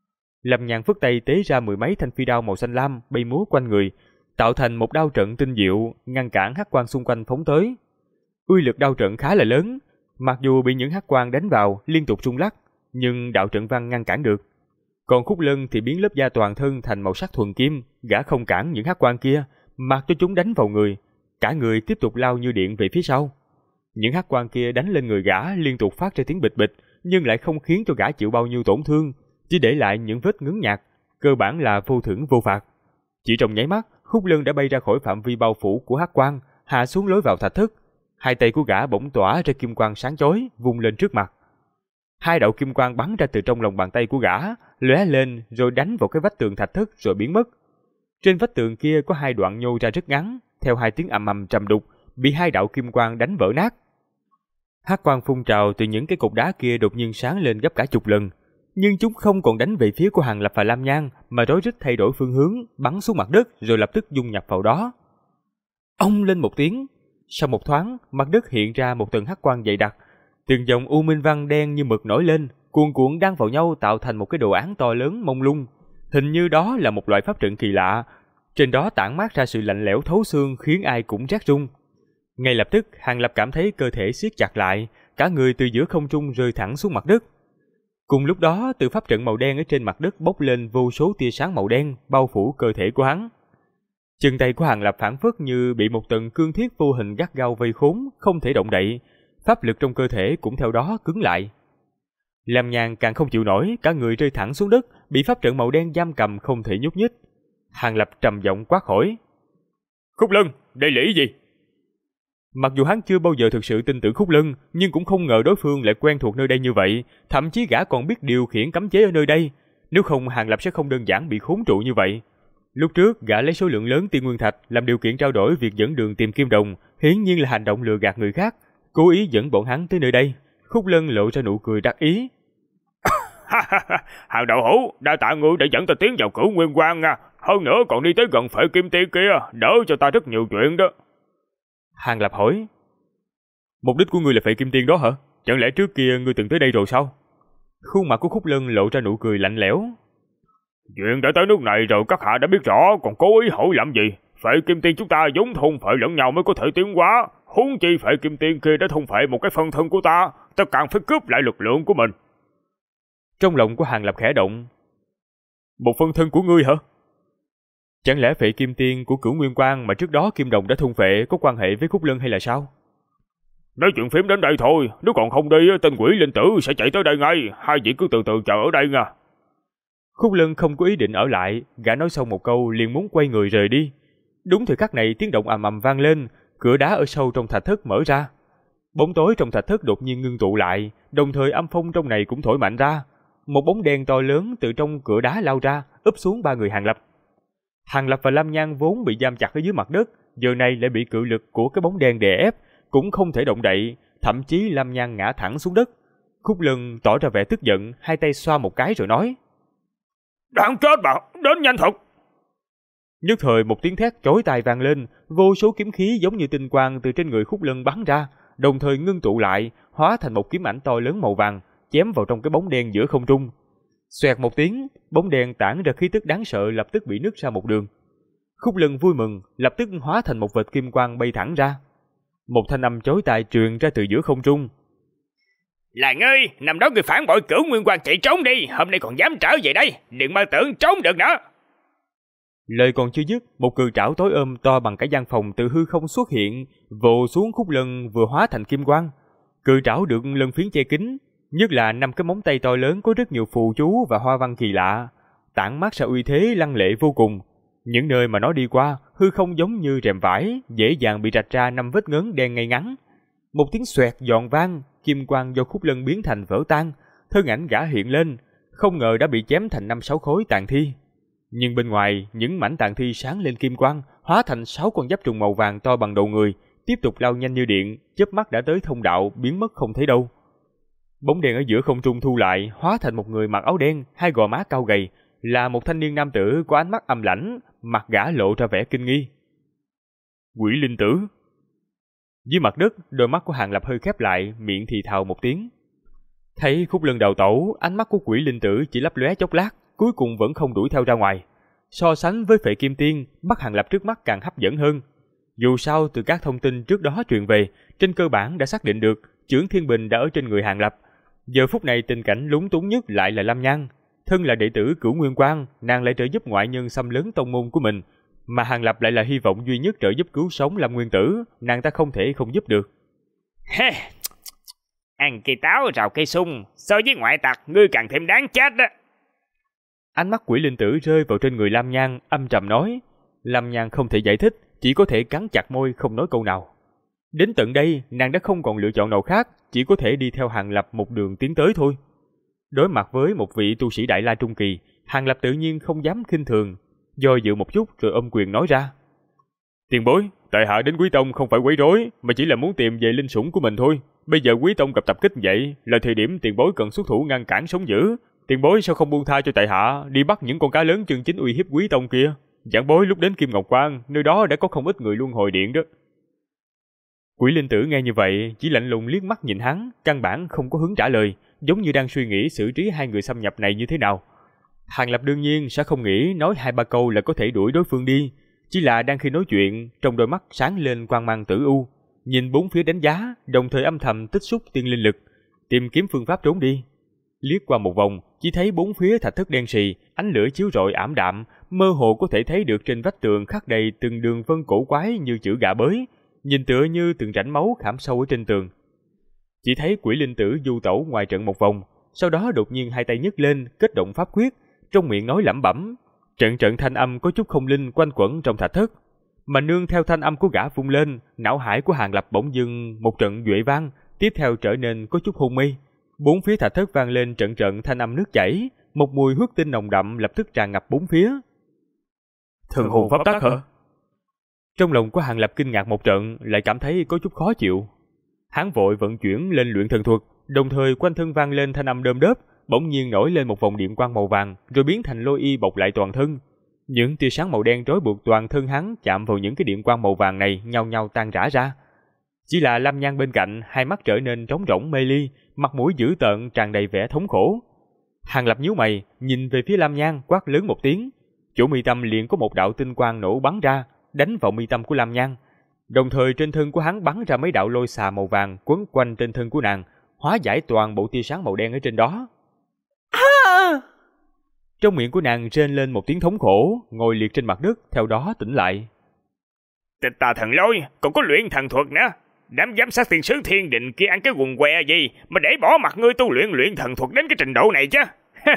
Speaker 1: Lâm Nhan phất tay tế ra mười mấy thanh phi đao màu xanh lam bay múa quanh người, tạo thành một đao trận tinh diệu, ngăn cản hắc quang xung quanh phóng tới. Uy lực đao trận khá là lớn, mặc dù bị những hắc quang đánh vào liên tục rung lắc, nhưng đạo trận văn ngăn cản được. Còn Khúc Lân thì biến lớp da toàn thân thành màu sắc thuần kim, gã không cản những hắc quang kia, mặc cho chúng đánh vào người, cả người tiếp tục lao như điện về phía sau. Những hắc quang kia đánh lên người gã liên tục phát ra tiếng bịch bịch, nhưng lại không khiến cho gã chịu bao nhiêu tổn thương, chỉ để lại những vết ngấn nhạt, cơ bản là vô thưởng vô phạt. Chỉ trong nháy mắt, Khúc Lân đã bay ra khỏi phạm vi bao phủ của hắc quang, hạ xuống lối vào thạch thất. Hai tay của gã bỗng tỏa ra kim quang sáng chói, vung lên trước mặt. Hai đạo kim quang bắn ra từ trong lòng bàn tay của gã, lóe lên rồi đánh vào cái vách tường thạch thất rồi biến mất. Trên vách tường kia có hai đoạn nhô ra rất ngắn, theo hai tiếng ầm ầm trầm đục, bị hai đạo kim quang đánh vỡ nát. Hắc quang phun trào từ những cái cột đá kia đột nhiên sáng lên gấp cả chục lần, nhưng chúng không còn đánh về phía của Hàng Lập và Lam Nhan, mà rối rít thay đổi phương hướng, bắn xuống mặt đất rồi lập tức dung nhập vào đó. Ông lên một tiếng, sau một thoáng, mặt đất hiện ra một tầng hắc quang dày đặc, từng dòng u minh văn đen như mực nổi lên, cuồn cuộn đan vào nhau tạo thành một cái đồ án to lớn mông lung, hình như đó là một loại pháp trận kỳ lạ. Trên đó tản mát ra sự lạnh lẽo thấu xương khiến ai cũng rét run. Ngay lập tức, Hàng Lập cảm thấy cơ thể siết chặt lại, cả người từ giữa không trung rơi thẳng xuống mặt đất. Cùng lúc đó, từ pháp trận màu đen ở trên mặt đất bốc lên vô số tia sáng màu đen bao phủ cơ thể của hắn. Chân tay của Hàng Lập phảng phất như bị một tầng cương thiết vô hình gắt gao vây khốn, không thể động đậy, pháp lực trong cơ thể cũng theo đó cứng lại. Lam Nhan càng không chịu nổi, cả người rơi thẳng xuống đất, bị pháp trận màu đen giam cầm không thể nhúc nhích. Hàng Lập trầm giọng quát hỏi:
Speaker 4: Khúc Lân, đây là ý gì?
Speaker 1: Mặc dù hắn chưa bao giờ thực sự tin tưởng Khúc Lân, nhưng cũng không ngờ đối phương lại quen thuộc nơi đây như vậy, thậm chí gã còn biết điều khiển cấm chế ở nơi đây. Nếu không, Hàng Lập sẽ không đơn giản bị khốn trụ như vậy. Lúc trước, gã lấy số lượng lớn tiên nguyên thạch làm điều kiện trao đổi việc dẫn đường tìm kim đồng, hiển nhiên là hành động lừa gạt người khác, cố ý dẫn bọn hắn tới nơi đây. Khúc Lân lộ ra nụ cười đắc ý.
Speaker 4: Hàng đạo hữu, đa tạ ngươi đã dẫn ta tiến vào Cửu Nguyên Quan nha. Hơn nữa còn đi tới gần Phệ Kim Tiên kia, đỡ cho ta rất nhiều chuyện đó.
Speaker 1: Hàng Lập hỏi, mục đích của ngươi là Phệ Kim Tiên đó hả? Chẳng lẽ trước kia ngươi từng tới đây rồi sao? Khuôn mặt của Khúc Lân lộ ra nụ cười lạnh lẽo.
Speaker 4: Chuyện đã tới nước này rồi các hạ đã biết rõ, còn cố ý hỏi làm gì? Phệ Kim Tiên chúng ta vốn thôn phệ lẫn nhau mới có thể tiến hóa, huống chi Phệ Kim Tiên kia đã thôn phệ một cái phân thân của ta càng phải cướp lại lực lượng của mình.
Speaker 1: Trong lòng của Hàng Lập khẽ động. Một phân thân của ngươi hả? Chẳng lẽ Phệ Kim Tiên của Cửu Nguyên Quan mà trước đó Kim Đồng đã thôn phệ có quan hệ với Khúc Lân hay là sao?
Speaker 4: Nói chuyện phím đến đây thôi, nếu còn không đi tên quỷ linh tử sẽ chạy tới đây ngay, hai vị cứ từ từ chờ ở đây nha.
Speaker 1: Khúc Lân không có ý định ở lại, gã nói xong một câu liền muốn quay người rời đi. Đúng thời khắc này tiếng động ầm ầm vang lên, cửa đá ở sâu trong thạch thất mở ra. Bóng tối trong thạch thất đột nhiên ngưng tụ lại, đồng thời âm phong trong này cũng thổi mạnh ra. Một bóng đen to lớn từ trong cửa đá lao ra, úp xuống ba người Hàng Lập. Hàng Lập và Lam Nhan vốn bị giam chặt ở dưới mặt đất, giờ này lại bị cự lực của cái bóng đen đè ép, cũng không thể động đậy, thậm chí Lam Nhan ngã thẳng xuống đất. Khúc Lân tỏ ra vẻ tức giận, hai tay xoa một cái rồi nói:
Speaker 4: Đáng chết mà, đến nhanh thật.
Speaker 1: Nhất thời một tiếng thét chói tai vang lên, vô số kiếm khí giống như tinh quang từ trên người Khúc Lân bắn ra, đồng thời ngưng tụ lại, hóa thành một kiếm ảnh to lớn màu vàng, chém vào trong cái bóng đen giữa không trung. Xoẹt một tiếng, bóng đen tản ra khí tức đáng sợ lập tức bị nứt ra một đường. Khúc Lân vui mừng, lập tức hóa thành một vệt kim quang bay thẳng ra. Một thanh âm chói tai truyền ra từ giữa không trung:
Speaker 4: Là ngươi, năm đó ngươi phản bội Cửu Nguyên Quan chạy trốn đi, hôm nay còn dám trở về đây, đừng mơ tưởng trốn được nữa.
Speaker 1: Lời còn chưa dứt, một cự trảo tối ôm to bằng cả gian phòng từ hư không xuất hiện, vồ xuống Khúc Lân vừa hóa thành kim quang. Cự trảo được lân phiến che kín, nhất là 5 cái móng tay to lớn có rất nhiều phù chú và hoa văn kỳ lạ, tản mát ra uy thế lăng lệ vô cùng. Những nơi mà nó đi qua, hư không giống như rèm vải, dễ dàng bị rạch ra 5 vết ngấn đen ngay ngắn. Một tiếng xoẹt giòn vang, kim quang do Khúc Lân biến thành vỡ tan, thân ảnh gã hiện lên, không ngờ đã bị chém thành 5-6 khối tàn thi. Nhưng bên ngoài, những mảnh tàn thi sáng lên kim quang, hóa thành 6 con giáp trùng màu vàng to bằng đầu người, tiếp tục lao nhanh như điện, chớp mắt đã tới thông đạo, biến mất không thấy đâu. Bóng đèn ở giữa không trung thu lại, hóa thành một người mặc áo đen, hai gò má cao gầy, là một thanh niên nam tử có ánh mắt âm lãnh, mặt gã lộ ra vẻ kinh nghi. Quỷ linh tử. Dưới mặt đất, đôi mắt của Hàng Lập hơi khép lại, miệng thì thào một tiếng. Thấy Khúc Lân đào tẩu, ánh mắt của quỷ linh tử chỉ lấp lóe chốc lát, cuối cùng vẫn không đuổi theo ra ngoài. So sánh với Phệ Kim Tiên, bắt Hàng Lập trước mắt càng hấp dẫn hơn. Dù sao, từ các thông tin trước đó truyền về, trên cơ bản đã xác định được chưởng thiên bình đã ở trên người Hàng Lập. Giờ phút này tình cảnh lúng túng nhất lại là Lam Nhan. Thân là đệ tử Cửu Nguyên Quan, nàng lại trợ giúp ngoại nhân xâm lấn tông môn của mình, mà Hàng Lập lại là hy vọng duy nhất trợ giúp cứu sống Lâm Nguyên Tử, nàng ta không thể không giúp được.
Speaker 4: Ăn cây táo rào cây sung, so với ngoại tặc ngươi càng thêm đáng chết đó.
Speaker 1: Ánh mắt quỷ linh tử rơi vào trên người Lam Nhan, âm trầm nói. Lam Nhan không thể giải thích, chỉ có thể cắn chặt môi không nói câu nào. Đến tận đây, nàng đã không còn lựa chọn nào khác, chỉ có thể đi theo Hàng Lập một đường tiến tới thôi. Đối mặt với một vị tu sĩ Đại La Trung Kỳ, Hàng Lập tự nhiên không dám khinh thường, do dự một chút rồi ôm quyền nói ra. Tiền bối, tại hạ đến Quý Tông không phải quấy rối, mà chỉ là muốn tìm về linh sủng của mình thôi. Bây giờ Quý Tông gặp tập kích vậy, là thời điểm tiền bối cần xuất thủ ngăn cản sống dữ. Tiền bối sao không buông tha cho tại hạ đi bắt những con cá lớn chân chính uy hiếp Quý Tông kia? Giảng bối lúc đến Kim Ngọc Quan, nơi đó đã có không ít người luân hồi điện đó. Quỷ linh tử nghe như vậy, chỉ lạnh lùng liếc mắt nhìn hắn, căn bản không có hứng trả lời, giống như đang suy nghĩ xử trí hai người xâm nhập này như thế nào. Hàng Lập đương nhiên sẽ không nghĩ nói 2-3 câu là có thể đuổi đối phương đi, chỉ là đang khi nói chuyện, trong đôi mắt sáng lên quang mang tử u, nhìn bốn phía đánh giá, đồng thời âm thầm tích xúc tiên linh lực, tìm kiếm phương pháp trốn đi. Liếc qua một vòng, chỉ thấy bốn phía thạch thất đen sì, ánh lửa chiếu rọi ảm đạm, mơ hồ có thể thấy được trên vách tường khắc đầy từng đường vân cổ quái như chữ gà bới, nhìn tựa như từng rãnh máu khảm sâu ở trên tường. Chỉ thấy quỷ linh tử du tẩu ngoài trận một vòng, sau đó đột nhiên hai tay nhấc lên, kết động pháp quyết, trong miệng nói lẩm bẩm. Trận trận thanh âm có chút không linh quanh quẩn trong thạch thất, mà nương theo thanh âm của gã vung lên, não hải của Hàng Lập bỗng dưng một trận duệ vang, tiếp theo trở nên có chút hôn mê. Bốn phía thạch thất vang lên trận trận thanh âm nước chảy, một mùi huyết tinh nồng đậm lập tức tràn ngập bốn phía.
Speaker 4: Thần hồn pháp tắc hả?
Speaker 1: Trong lòng của Hàng Lập kinh ngạc một trận, lại cảm thấy có chút khó chịu. Hắn vội vận chuyển lên luyện thần thuật, đồng thời quanh thân vang lên thanh âm đơm đớp, bỗng nhiên nổi lên một vòng điện quang màu vàng, rồi biến thành lôi y bọc lại toàn thân. Những tia sáng màu đen trói buộc toàn thân hắn chạm vào những cái điện quang màu vàng này nhau nhau tan rã ra. Chỉ là Lam Nhan bên cạnh, hai mắt trở nên trống rỗng mê ly, mặt mũi dữ tợn tràn đầy vẻ thống khổ. Hàng Lập nhíu mày, nhìn về phía Lam Nhan, quát lớn một tiếng. Chỗ mi tâm liền có một đạo tinh quang nổ bắn ra, đánh vào mi tâm của Lam Nhan. Đồng thời trên thân của hắn bắn ra mấy đạo lôi xà màu vàng quấn quanh trên thân của nàng, hóa giải toàn bộ tia sáng màu đen ở trên đó. Trong miệng của nàng rên lên một tiếng thống khổ, ngồi liệt trên mặt đất, theo đó tỉnh lại.
Speaker 4: Tịch Tà Thần Lôi, còn có luyện thần thuật nữa. Đám giám sát thiên sứ thiên định kia ăn cái quần què gì mà để bỏ mặt ngươi tu luyện thần thuật đến cái trình độ này chứ?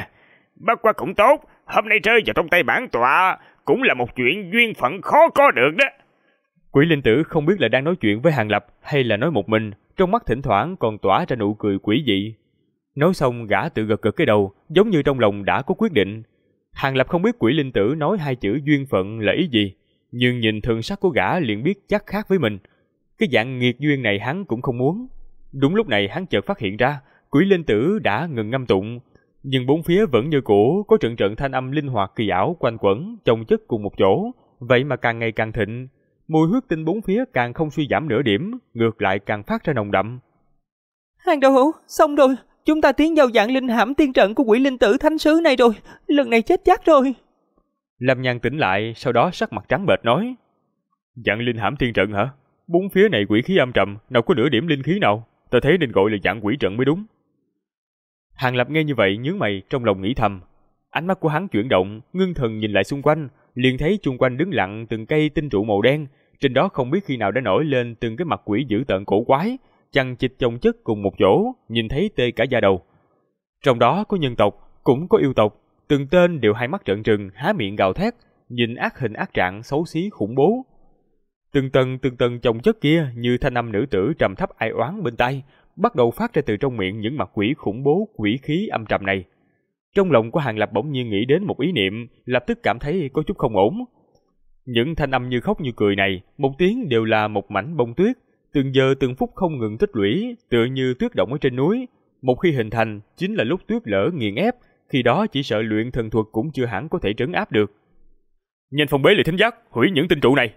Speaker 4: Bất quá cũng tốt, hôm nay rơi vào trong tay bản tọa cũng là một chuyện duyên phận khó có được đó.
Speaker 1: Quỷ linh tử không biết là đang nói chuyện với Hàng Lập hay là nói một mình, trong mắt thỉnh thoảng còn tỏa ra nụ cười quỷ dị. Nói xong gã tự gật gật cái đầu, giống như trong lòng đã có quyết định. Hàng Lập không biết quỷ linh tử nói hai chữ duyên phận là ý gì, nhưng nhìn thần sắc của gã liền biết chắc khác với mình. Cái dạng nghiệt duyên này hắn cũng không muốn. Đúng lúc này hắn chợt phát hiện ra, quỷ linh tử đã ngừng ngâm tụng, nhưng bốn phía vẫn như cũ có trận trận thanh âm linh hoạt kỳ ảo quanh quẩn, chồng chất cùng một chỗ, vậy mà càng ngày càng thịnh. Mùi huyết tinh bốn phía càng không suy giảm nửa điểm, ngược lại càng phát ra nồng đậm.
Speaker 2: Hàng đạo hữu, xong rồi, chúng ta tiến vào dạng linh hãm tiên trận của quỷ linh tử thánh sứ này rồi, lần này chết chắc rồi.
Speaker 1: Lâm Nhan tỉnh lại, sau đó sắc mặt trắng bệch nói: Dạng linh hãm tiên trận hả? Bốn phía này quỷ khí âm trầm, nào có nửa điểm linh khí nào, ta thấy nên gọi là dạng quỷ trận mới đúng. Hàng Lập nghe như vậy nhướng mày, trong lòng nghĩ thầm. Ánh mắt của hắn chuyển động, ngưng thần nhìn lại xung quanh, liền thấy chung quanh đứng lặng từng cây tinh trụ màu đen, trên đó không biết khi nào đã nổi lên từng cái mặt quỷ dữ tợn cổ quái, chằng chịt chồng chất cùng một chỗ, nhìn thấy tê cả da đầu. Trong đó có nhân tộc, cũng có yêu tộc, từng tên đều hai mắt trợn trừng, há miệng gào thét, nhìn ác hình ác trạng xấu xí khủng bố. Từng tầng chồng chất kia như thanh âm nữ tử trầm thấp ai oán bên tai, bắt đầu phát ra từ trong miệng những mặt quỷ khủng bố quỷ khí âm trầm này. Trong lòng của Hàng Lập bỗng nhiên nghĩ đến một ý niệm, lập tức cảm thấy có chút không ổn. Những thanh âm như khóc như cười này, một tiếng đều là một mảnh bông tuyết, từng giờ từng phút không ngừng tích lũy, tựa như tuyết động ở trên núi. Một khi hình thành, chính là lúc tuyết lở nghiền ép, khi đó chỉ sợ luyện thần thuật cũng chưa hẳn có thể trấn áp được. Nhanh phong bế lại thính giác, hủy những tinh trụ này.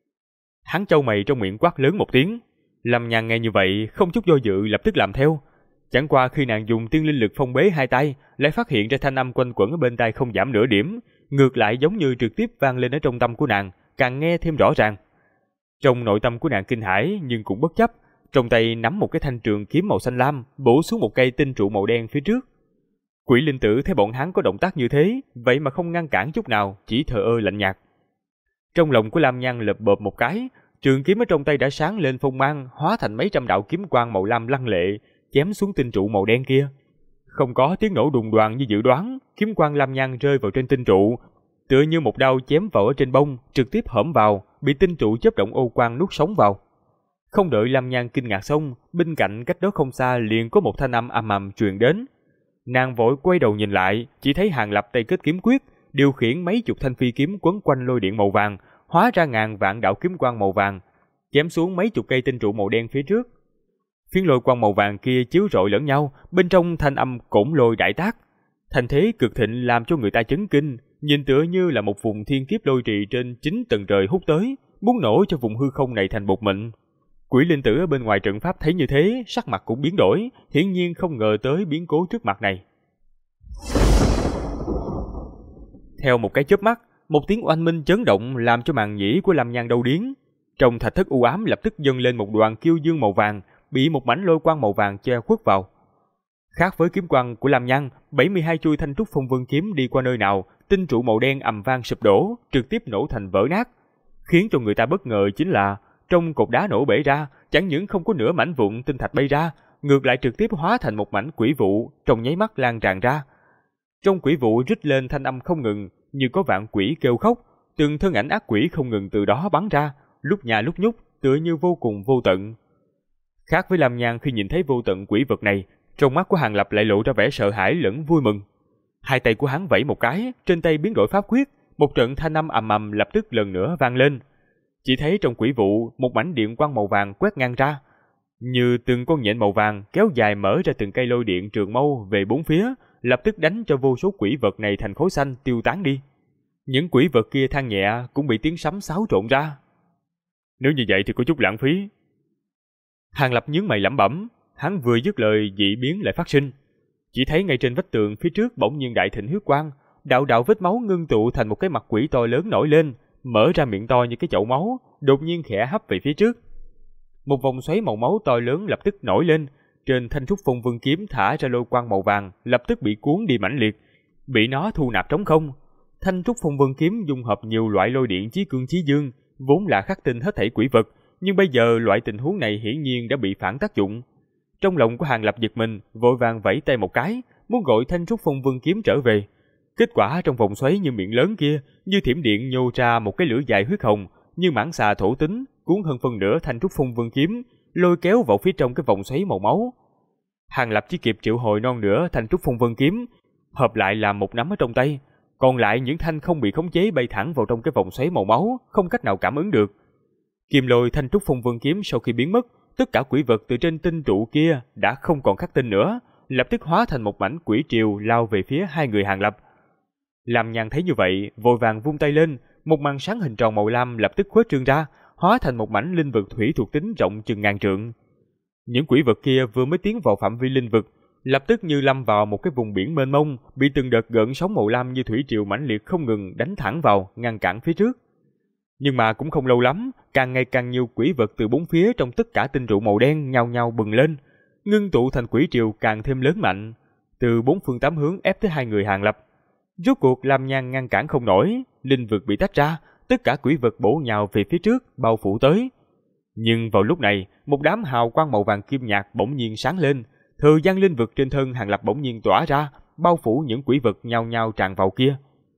Speaker 1: Hắn chau mày trong miệng quát lớn một tiếng. Lâm Nhan nghe như vậy, không chút do dự lập tức làm theo. Chẳng qua khi nàng dùng tiên linh lực phong bế hai tay, lại phát hiện ra thanh âm quanh quẩn ở bên tai không giảm nửa điểm, ngược lại giống như trực tiếp vang lên ở trong tâm của nàng, càng nghe thêm rõ ràng. Trong nội tâm của nàng kinh hãi nhưng cũng bất chấp, trong tay nắm một cái thanh trường kiếm màu xanh lam, bổ xuống một cây tinh trụ màu đen phía trước. Quỷ linh tử thấy bọn hắn có động tác như thế, vậy mà không ngăn cản chút nào, chỉ thờ ơ lạnh nhạt. Trong lòng của Lam Nhan lợp bợp một cái, trường kiếm ở trong tay đã sáng lên phong mang, hóa thành mấy trăm đạo kiếm quang màu lam lăng lệ, chém xuống tinh trụ màu đen kia. Không có tiếng nổ đùng đoàng như dự đoán, kiếm quang Lam Nhan rơi vào trên tinh trụ, tựa như một đao chém vào ở trên bông, trực tiếp hõm vào, bị tinh trụ chớp động ô quang nuốt sống vào. Không đợi Lam Nhan kinh ngạc xong, bên cạnh cách đó không xa liền có một thanh âm ầm ầm truyền đến. Nàng vội quay đầu nhìn lại, chỉ thấy Hàng Lập tay kết kiếm quyết, điều khiển mấy chục thanh phi kiếm quấn quanh lôi điện màu vàng, hóa ra ngàn vạn đạo kiếm quang màu vàng, chém xuống mấy chục cây tinh trụ màu đen phía trước. Phiến lôi quang màu vàng kia chiếu rọi lẫn nhau, bên trong thanh âm cổn lôi đại tác, thành thế cực thịnh làm cho người ta chấn kinh, nhìn tựa như là một vùng thiên kiếp lôi trì trên 9 tầng trời hút tới, muốn nổ cho vùng hư không này thành bột mịn. Quỷ linh tử ở bên ngoài trận pháp thấy như thế, sắc mặt cũng biến đổi, hiển nhiên không ngờ tới biến cố trước mặt này. Theo một cái chớp mắt, một tiếng oanh minh chấn động làm cho màng nhĩ của Lam Nhan đau điếng. Trong thạch thất u ám lập tức dâng lên một đoàn kiêu dương màu vàng, bị một mảnh lôi quang màu vàng che khuất vào. Khác với kiếm quang của Lam Nhan, 72 chuôi thanh trúc phong vân kiếm đi qua nơi nào, tinh trụ màu đen ầm vang sụp đổ, trực tiếp nổ thành vỡ nát. Khiến cho người ta bất ngờ chính là trong cột đá nổ bể ra, chẳng những không có nửa mảnh vụn tinh thạch bay ra, ngược lại trực tiếp hóa thành một mảnh quỷ vụ, trong nháy mắt lan tràn ra. Trong quỷ vụ rít lên thanh âm không ngừng, như có vạn quỷ kêu khóc, từng thân ảnh ác quỷ không ngừng từ đó bắn ra, lúc nhà lúc nhúc, tựa như vô cùng vô tận. Khác với Lam Nhan khi nhìn thấy vô tận quỷ vật này, trong mắt của Hàng Lập lại lộ ra vẻ sợ hãi lẫn vui mừng. Hai tay của hắn vẫy một cái, trên tay biến đổi pháp quyết, một trận thanh âm ầm ầm lập tức lần nữa vang lên. Chỉ thấy trong quỷ vụ, một mảnh điện quang màu vàng quét ngang ra, như từng con nhện màu vàng kéo dài mở ra từng cây lôi điện trường mâu về bốn phía, lập tức đánh cho vô số quỷ vật này thành khối xanh tiêu tán đi. Những quỷ vật kia than nhẹ cũng bị tiếng sấm xáo trộn ra. Nếu như vậy thì có chút lãng phí. Hàng Lập nhướng mày lẩm bẩm, hắn vừa dứt lời dị biến lại phát sinh. Chỉ thấy ngay trên vách tường phía trước bỗng nhiên đại thịnh huyết quang, đạo đạo vết máu ngưng tụ thành một cái mặt quỷ to lớn nổi lên, mở ra miệng to như cái chậu máu, đột nhiên khẽ hấp về phía trước. Một vòng xoáy màu máu to lớn lập tức nổi lên, trên thanh trúc phong vương kiếm thả ra lôi quang màu vàng lập tức bị cuốn đi mãnh liệt, bị nó thu nạp trống không. Thanh trúc phong vương kiếm dung hợp nhiều loại lôi điện chí cương chí dương, vốn là khắc tinh hết thảy quỷ vật, nhưng bây giờ loại tình huống này hiển nhiên đã bị phản tác dụng. Trong lòng của Hàng Lập giật mình, vội vàng vẫy tay một cái, muốn gọi thanh trúc phong vương kiếm trở về. Kết quả trong vòng xoáy như miệng lớn kia, như thiểm điện nhô ra một cái lưỡi dài huyết hồng, như mãng xà thổ tính, cuốn hơn phân nửa thanh trúc phong vương kiếm, lôi kéo vào phía trong cái vòng xoáy màu máu. Hàng Lập chỉ kịp triệu hồi non nửa thanh trúc phong vương kiếm, hợp lại làm một nắm ở trong tay, còn lại những thanh không bị khống chế bay thẳng vào trong cái vòng xoáy màu máu, không cách nào cảm ứng được. Kim lôi thanh trúc phong vương kiếm sau khi biến mất, tất cả quỷ vật từ trên tinh trụ kia đã không còn khắc tinh nữa, lập tức hóa thành một mảnh quỷ triều lao về phía hai người Hàng Lập. Lam Nhan thấy như vậy, vội vàng vung tay lên, một màn sáng hình tròn màu lam lập tức khuếch trương ra, hóa thành một mảnh linh vực thủy thuộc tính rộng chừng ngàn trượng. Những quỷ vật kia vừa mới tiến vào phạm vi linh vực, lập tức như lâm vào một cái vùng biển mênh mông, bị từng đợt gợn sóng màu lam như thủy triều mãnh liệt không ngừng đánh thẳng vào, ngăn cản phía trước. Nhưng mà cũng không lâu lắm, càng ngày càng nhiều quỷ vật từ bốn phía trong tất cả tinh trụ màu đen nhao nhao bừng lên, ngưng tụ thành quỷ triều càng thêm lớn mạnh, từ bốn phương tám hướng ép tới hai người Hàng Lập. Rốt cuộc Lam Nhan ngăn cản không nổi, linh vực bị tách ra, tất cả quỷ vật bổ nhào về phía trước, bao phủ tới. Nhưng vào lúc này, một đám hào quang màu vàng kim nhạt bỗng nhiên sáng lên, thời gian linh vực trên thân Hàng Lập bỗng nhiên tỏa ra, bao phủ những quỷ vật nhao nhao tràn vào kia.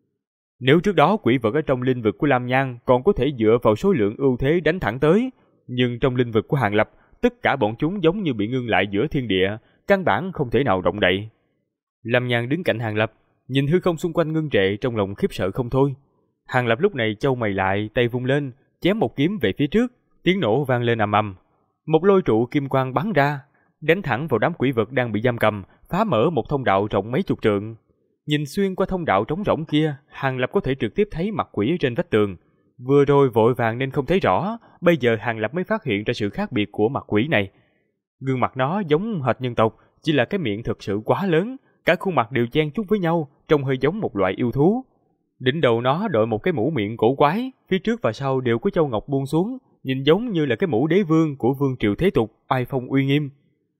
Speaker 1: Nếu trước đó quỷ vật ở trong linh vực của Lam Nhan còn có thể dựa vào số lượng ưu thế đánh thẳng tới, nhưng trong linh vực của Hàng Lập, tất cả bọn chúng giống như bị ngưng lại giữa thiên địa, căn bản không thể nào động đậy. Lam Nhan đứng cạnh Hàng Lập, nhìn hư không xung quanh ngưng trệ, trong lòng khiếp sợ không thôi. Hàng Lập lúc này chau mày lại, tay vung lên, chém một kiếm về phía trước, tiếng nổ vang lên ầm ầm. Một lôi trụ kim quang bắn ra, đánh thẳng vào đám quỷ vật đang bị giam cầm, phá mở một thông đạo rộng mấy chục trượng. Nhìn xuyên qua thông đạo trống rỗng kia, Hàng Lập có thể trực tiếp thấy mặt quỷ trên vách tường. Vừa rồi vội vàng nên không thấy rõ, bây giờ Hàng Lập mới phát hiện ra sự khác biệt của mặt quỷ này. Gương mặt nó giống hệt nhân tộc, chỉ là cái miệng thực sự quá lớn, cả khuôn mặt đều chen chúc với nhau, trông hơi giống một loại yêu thú. Đỉnh đầu nó đội một cái mũ miệng cổ quái, phía trước và sau đều có châu ngọc buông xuống, nhìn giống như là cái mũ đế vương của vương triều thế tục, oai phong uy nghiêm.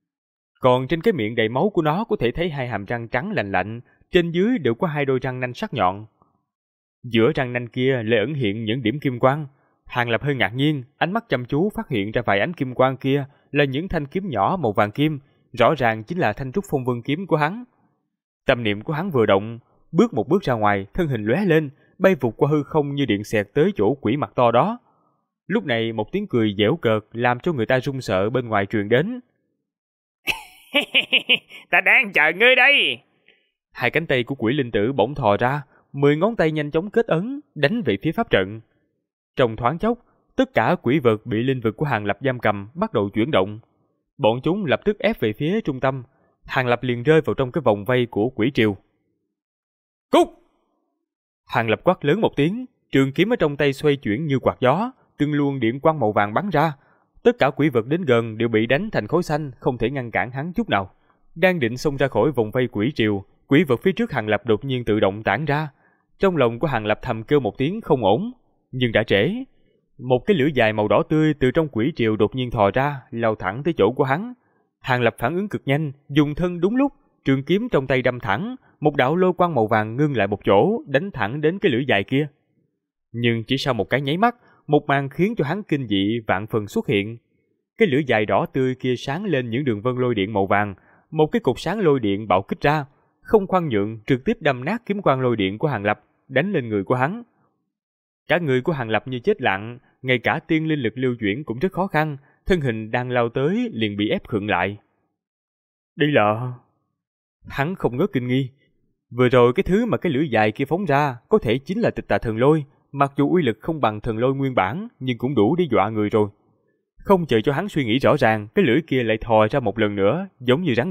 Speaker 1: Còn trên cái miệng đầy máu của nó có thể thấy hai hàm răng trắng lạnh lạnh, trên dưới đều có hai đôi răng nanh sắc nhọn. Giữa răng nanh kia lại ẩn hiện những điểm kim quang. Hàng Lập hơi ngạc nhiên, ánh mắt chăm chú phát hiện ra vài ánh kim quang kia là những thanh kiếm nhỏ màu vàng kim, rõ ràng chính là thanh trúc phong vương kiếm của hắn. Tâm niệm của hắn vừa động, bước một bước ra ngoài, thân hình lóe lên, bay vụt qua hư không như điện xẹt tới chỗ quỷ mặt to đó. Lúc này một tiếng cười giễu cợt làm cho người ta run sợ bên ngoài truyền đến.
Speaker 4: Ta đang chờ ngươi đây.
Speaker 1: Hai cánh tay của quỷ linh tử bỗng thò ra, 10 ngón tay nhanh chóng kết ấn, đánh về phía pháp trận. Trong thoáng chốc, tất cả quỷ vật bị linh vực của Hàng Lập giam cầm bắt đầu chuyển động. Bọn chúng lập tức ép về phía trung tâm, Hàng Lập liền rơi vào trong cái vòng vây của quỷ triều. Cút! Hàng Lập quát lớn một tiếng, trường kiếm ở trong tay xoay chuyển như quạt gió, từng luồng điện quang màu vàng bắn ra. Tất cả quỷ vật đến gần đều bị đánh thành khối xanh, không thể ngăn cản hắn chút nào. Đang định xông ra khỏi vòng vây quỷ triều, quỷ vật phía trước Hàng Lập đột nhiên tự động tản ra. Trong lòng của Hàng Lập thầm kêu một tiếng không ổn, nhưng đã trễ. Một cái lưỡi dài màu đỏ tươi từ trong quỷ triều đột nhiên thò ra, lao thẳng tới chỗ của hắn. Hàng Lập phản ứng cực nhanh, dùng thân đúng lúc, trường kiếm trong tay đâm thẳng, một đạo lôi quang màu vàng ngưng lại một chỗ, đánh thẳng đến cái lưỡi dài kia. Nhưng chỉ sau một cái nháy mắt, một màn khiến cho hắn kinh dị vạn phần xuất hiện. Cái lưỡi dài đỏ tươi kia sáng lên những đường vân lôi điện màu vàng, một cái cột sáng lôi điện bạo kích ra, không khoan nhượng trực tiếp đâm nát kiếm quang lôi điện của Hàng Lập, đánh lên người của hắn. Cả người của Hàng Lập như chết lặng, ngay cả tiên linh lực lưu chuyển cũng rất khó khăn, thân hình đang lao tới liền bị ép khựng lại. Đây là... Hắn không ngớt kinh nghi. Vừa rồi cái thứ mà cái lưỡi dài kia phóng ra có thể chính là Tịch Tà Thần Lôi, mặc dù uy lực không bằng thần lôi nguyên bản nhưng cũng đủ để dọa người rồi. Không chờ cho hắn suy nghĩ rõ ràng, cái lưỡi kia lại thò ra một lần nữa, giống như rắn độc,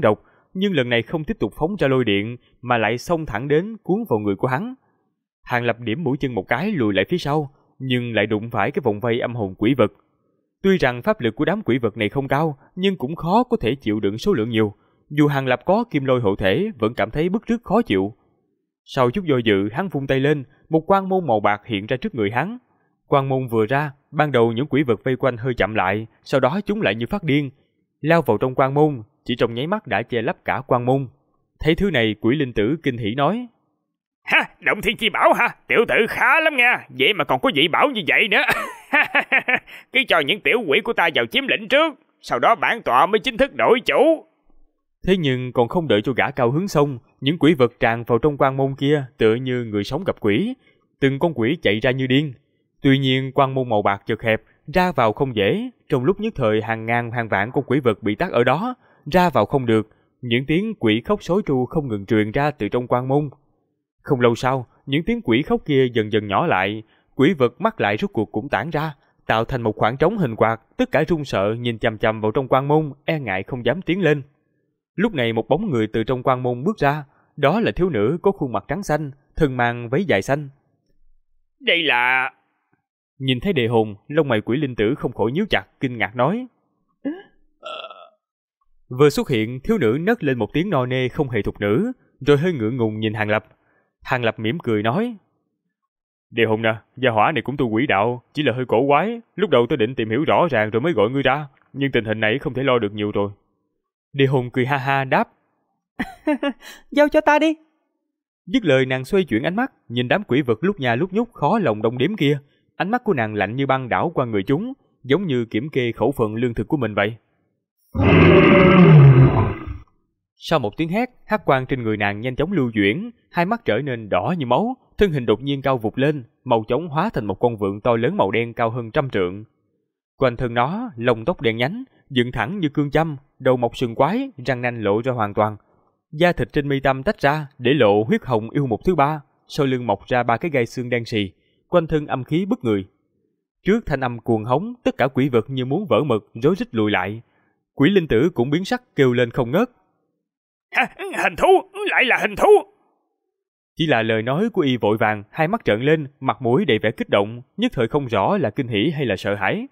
Speaker 1: nhưng lần này không tiếp tục phóng ra lôi điện mà lại xông thẳng đến cuốn vào người của hắn. Hàng Lập điểm mũi chân một cái lùi lại phía sau, nhưng lại đụng phải cái vòng vây âm hồn quỷ vật. Tuy rằng pháp lực của đám quỷ vật này không cao, nhưng cũng khó có thể chịu đựng số lượng nhiều. Dù Hàng Lập có kim lôi hộ thể, vẫn cảm thấy bức rứt khó chịu. Sau chút do dự, hắn vung tay lên, một quang môn màu bạc hiện ra trước người hắn. Quang môn vừa ra, ban đầu những quỷ vật vây quanh hơi chậm lại, sau đó chúng lại như phát điên, lao vào trong quang môn, chỉ trong nháy mắt đã che lấp cả quang môn. Thấy thứ này, Quỷ Linh Tử kinh hỉ nói:
Speaker 4: Ha, động thiên chi bảo hả? Tiểu tử khá lắm nha, vậy mà còn có dị bảo như vậy nữa. Cứ cho những tiểu quỷ của ta vào chiếm lĩnh trước, sau đó bản tọa mới chính thức đổi chủ.
Speaker 1: Thế nhưng còn không đợi cho gã cao hứng xong, những quỷ vật tràn vào trong quang môn kia tựa như người sống gặp quỷ, từng con quỷ chạy ra như điên. Tuy nhiên quang môn màu bạc chật hẹp, ra vào không dễ, trong lúc nhất thời hàng ngàn hàng vạn con quỷ vật bị tắc ở đó, ra vào không được, những tiếng quỷ khóc sói tru không ngừng truyền ra từ trong quang môn. Không lâu sau, những tiếng quỷ khóc kia dần dần nhỏ lại, quỷ vật mắt lại rốt cuộc cũng tản ra, tạo thành một khoảng trống hình quạt, tất cả run sợ nhìn chằm chằm vào trong quang môn, e ngại không dám tiến lên. Lúc này một bóng người từ trong quang môn bước ra, đó là thiếu nữ có khuôn mặt trắng xanh, thân mang váy dài xanh.
Speaker 4: Đây là...
Speaker 1: Nhìn thấy Đề Hồn, lông mày Quỷ Linh Tử không khỏi nhíu chặt, kinh ngạc nói. Vừa xuất hiện, thiếu nữ nấc lên một tiếng no nê không hề thục nữ, rồi hơi ngượng ngùng nhìn Hàng Lập. Hàng Lập mỉm cười nói: Đề Hồn nè, gia hỏa này cũng tu quỷ đạo, chỉ là hơi cổ quái. Lúc đầu tôi định tìm hiểu rõ ràng rồi mới gọi ngươi ra, nhưng tình hình này không thể lo được nhiều rồi. Đề Hồn cười ha ha đáp:
Speaker 2: Giao cho ta đi.
Speaker 1: Dứt lời nàng xoay chuyển ánh mắt, nhìn đám quỷ vật lúc nha lúc nhúc khó lòng đong đếm kia. Ánh mắt của nàng lạnh như băng đảo qua người chúng, giống như kiểm kê khẩu phần lương thực của mình vậy. Sau một tiếng hét, hắc quang trên người nàng nhanh chóng lưu chuyển, hai mắt trở nên đỏ như máu, thân hình đột nhiên cao vụt lên, màu chóng hóa thành một con vượn to lớn màu đen cao hơn 100 trượng. Quanh thân nó, lông tóc đen nhánh, dựng thẳng như cương châm, đầu mọc sừng quái, răng nanh lộ ra hoàn toàn. Da thịt trên mi tâm tách ra, để lộ huyết hồng yêu mục thứ ba, sau lưng mọc ra 3 cái gai xương đen xì, quanh thân âm khí bức người. Trước thanh âm cuồng hống, tất cả quỷ vật như muốn vỡ mật, rối rít lùi lại. Quỷ Linh Tử cũng biến sắc kêu lên không ngớt.
Speaker 4: Hình thú, lại là hình thú.
Speaker 1: Chỉ là lời nói của y vội vàng, hai mắt trợn lên, mặt mũi đầy vẻ kích động, nhất thời không rõ là kinh hỉ hay là sợ hãi.